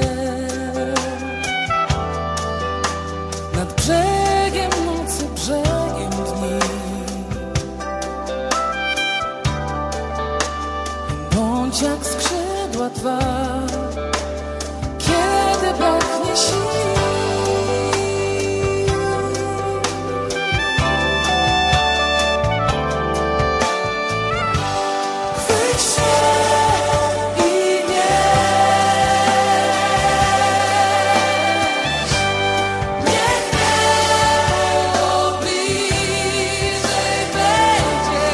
nad brzegiem nocy, brzegiem dni. Jak skrzydła Twa, kiedy braknie sił. Chwyć się i niech niebo bliżej będzie.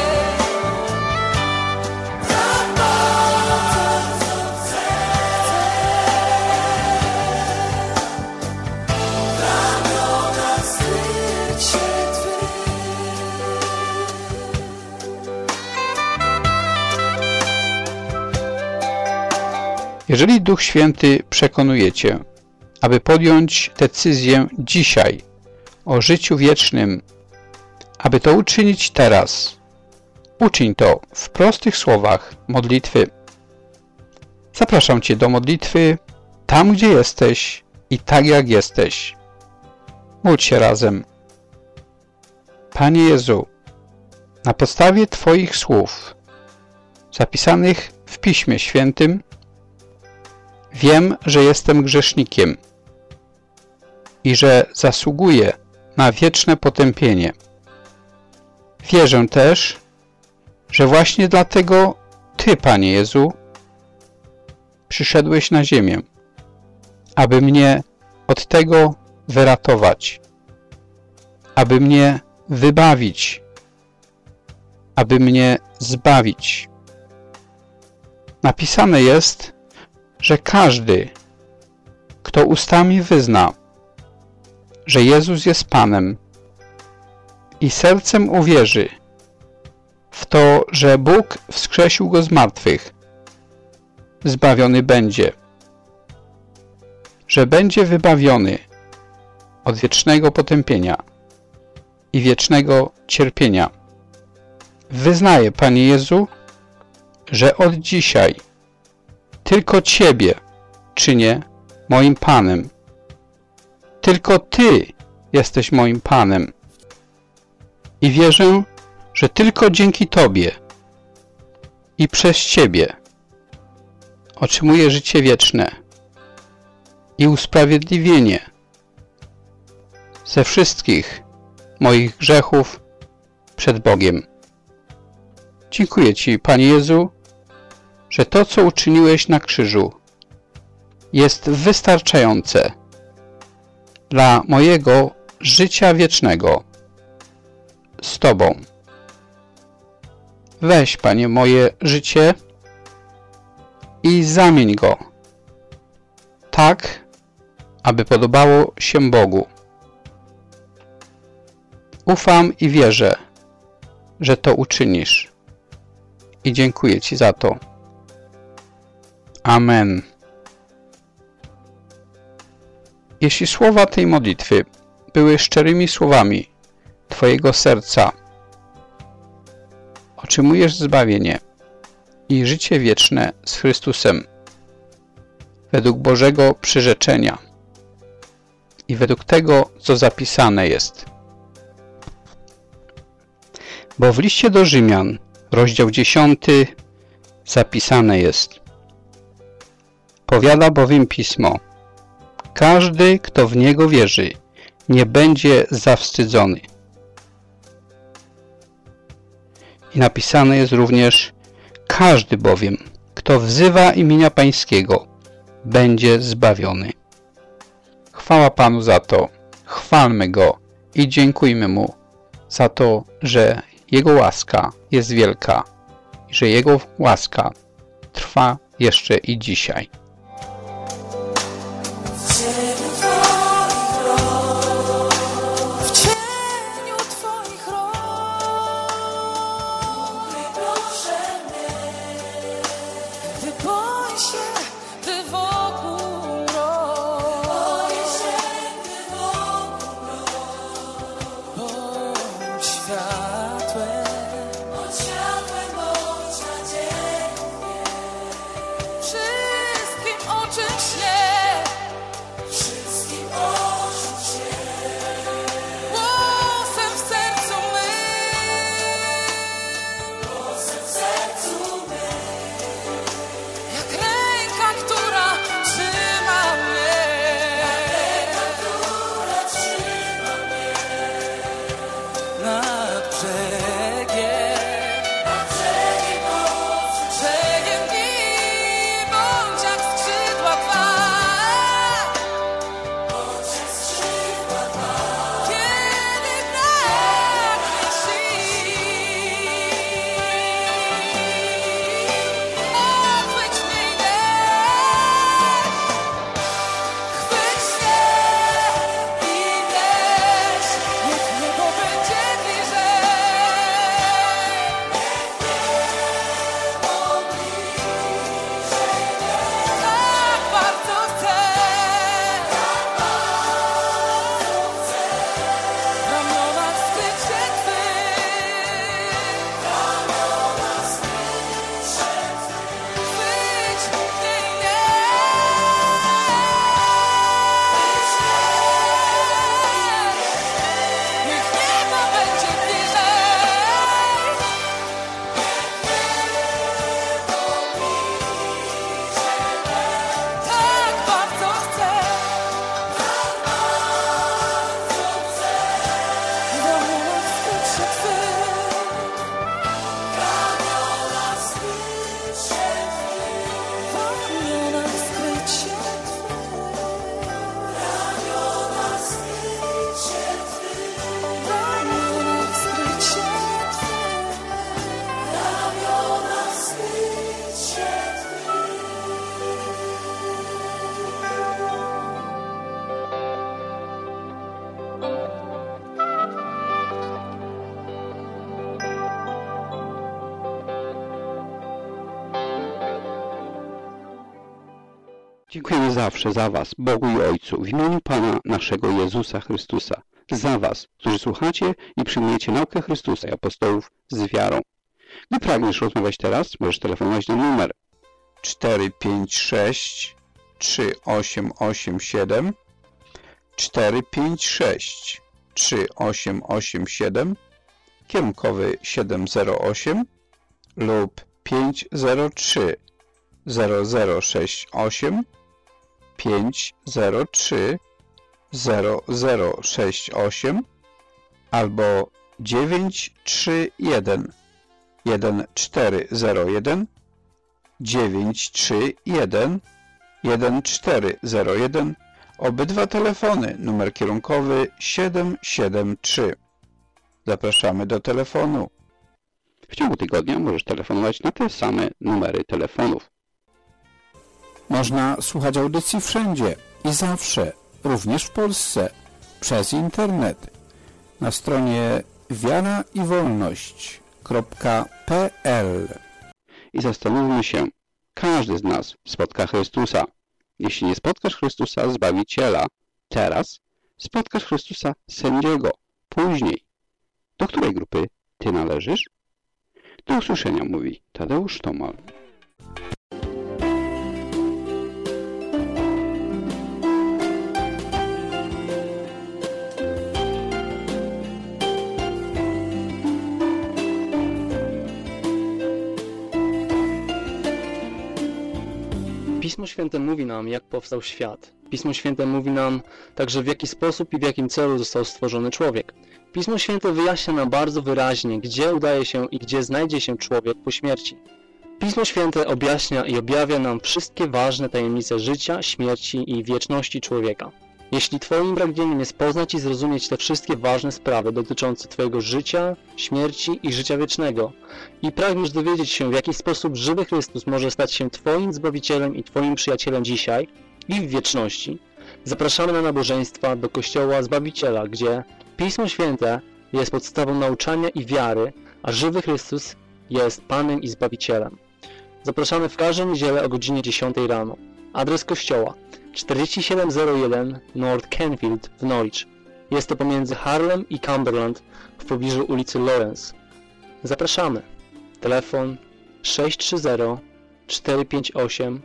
Jeżeli Duch Święty przekonuje Cię, aby podjąć decyzję dzisiaj o życiu wiecznym, aby to uczynić teraz, uczyń to w prostych słowach modlitwy. Zapraszam Cię do modlitwy tam, gdzie jesteś i tak, jak jesteś. Módl się razem. Panie Jezu, na podstawie Twoich słów zapisanych w Piśmie Świętym wiem, że jestem grzesznikiem i że zasługuję na wieczne potępienie. Wierzę też, że właśnie dlatego Ty, Panie Jezu, przyszedłeś na ziemię, aby mnie od tego wyratować, aby mnie wybawić, aby mnie zbawić. Napisane jest, że każdy, kto ustami wyzna, że Jezus jest Panem i sercem uwierzy w to, że Bóg wskrzesił Go z martwych, zbawiony będzie, że będzie wybawiony od wiecznego potępienia i wiecznego cierpienia. Wyznaję, Panie Jezu, że od dzisiaj tylko Ciebie czynię moim Panem. Tylko Ty jesteś moim Panem. I wierzę, że tylko dzięki Tobie i przez Ciebie otrzymuję życie wieczne i usprawiedliwienie ze wszystkich moich grzechów przed Bogiem. Dziękuję Ci, Panie Jezu, że to, co uczyniłeś na krzyżu, jest wystarczające dla mojego życia wiecznego z Tobą. Weź, Panie, moje życie i zamień go tak, aby podobało się Bogu. Ufam i wierzę, że to uczynisz i dziękuję Ci za to. Amen. Jeśli słowa tej modlitwy były szczerymi słowami Twojego serca, otrzymujesz zbawienie i życie wieczne z Chrystusem według Bożego przyrzeczenia i według tego, co zapisane jest. Bo w liście do Rzymian, rozdział 10, zapisane jest: powiada bowiem Pismo: każdy, kto w Niego wierzy, nie będzie zawstydzony. I napisane jest również: każdy bowiem, kto wzywa imienia Pańskiego, będzie zbawiony. Chwała Panu za to, chwalmy Go i dziękujmy Mu za to, że Jego łaska jest wielka i że Jego łaska trwa jeszcze i dzisiaj. Dziękujemy zawsze za Was, Bogu i Ojcu, w imieniu Pana naszego Jezusa Chrystusa, za Was, którzy słuchacie i przyjmujecie naukę Chrystusa i apostołów z wiarą. Gdy pragniesz rozmawiać teraz, możesz telefonować na numer 456 3887 456 3887 kierunkowy 708 lub 503 0068 503 0068 albo 931 1401 931 1401. Obydwa telefony, numer kierunkowy 773. Zapraszamy do telefonu. W ciągu tygodnia możesz telefonować na te same numery telefonów. Można słuchać audycji wszędzie i zawsze, również w Polsce, przez internet. Na stronie wiaraiwolność.pl. I zastanówmy się, każdy z nas spotka Chrystusa. Jeśli nie spotkasz Chrystusa, Zbawiciela, teraz spotkasz Chrystusa, Sędziego, później. Do której grupy ty należysz? Do usłyszenia, mówi Tadeusz Tomal. Pismo Święte mówi nam, jak powstał świat. Pismo Święte mówi nam także, w jaki sposób i w jakim celu został stworzony człowiek. Pismo Święte wyjaśnia nam bardzo wyraźnie, gdzie udaje się i gdzie znajdzie się człowiek po śmierci. Pismo Święte objaśnia i objawia nam wszystkie ważne tajemnice życia, śmierci i wieczności człowieka. Jeśli Twoim pragnieniem jest poznać i zrozumieć te wszystkie ważne sprawy dotyczące Twojego życia, śmierci i życia wiecznego i pragniesz dowiedzieć się, w jaki sposób żywy Chrystus może stać się Twoim Zbawicielem i Twoim przyjacielem dzisiaj i w wieczności, zapraszamy na nabożeństwa do Kościoła Zbawiciela, gdzie Pismo Święte jest podstawą nauczania i wiary, a żywy Chrystus jest Panem i Zbawicielem. Zapraszamy w każdą niedzielę o godzinie 10 rano. Adres kościoła 4701 North Canfield w Norwich. Jest to pomiędzy Harlem i Cumberland w pobliżu ulicy Lawrence. Zapraszamy. Telefon 630 458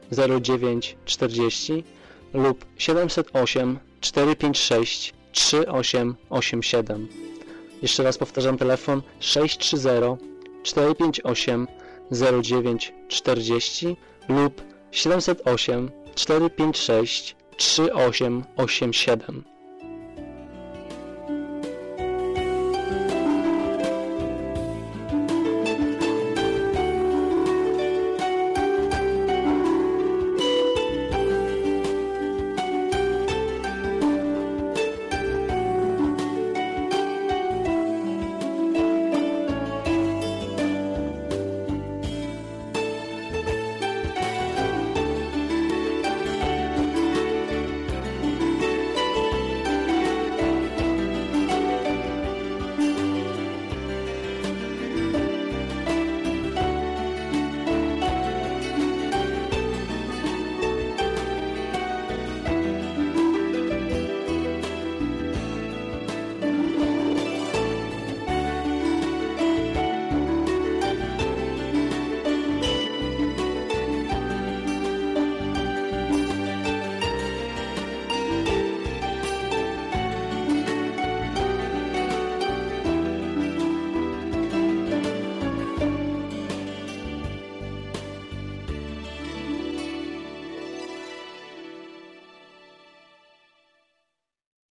0940 lub 708 456 3887. Jeszcze raz powtarzam, telefon 630 458 0940 lub 708 456 3887.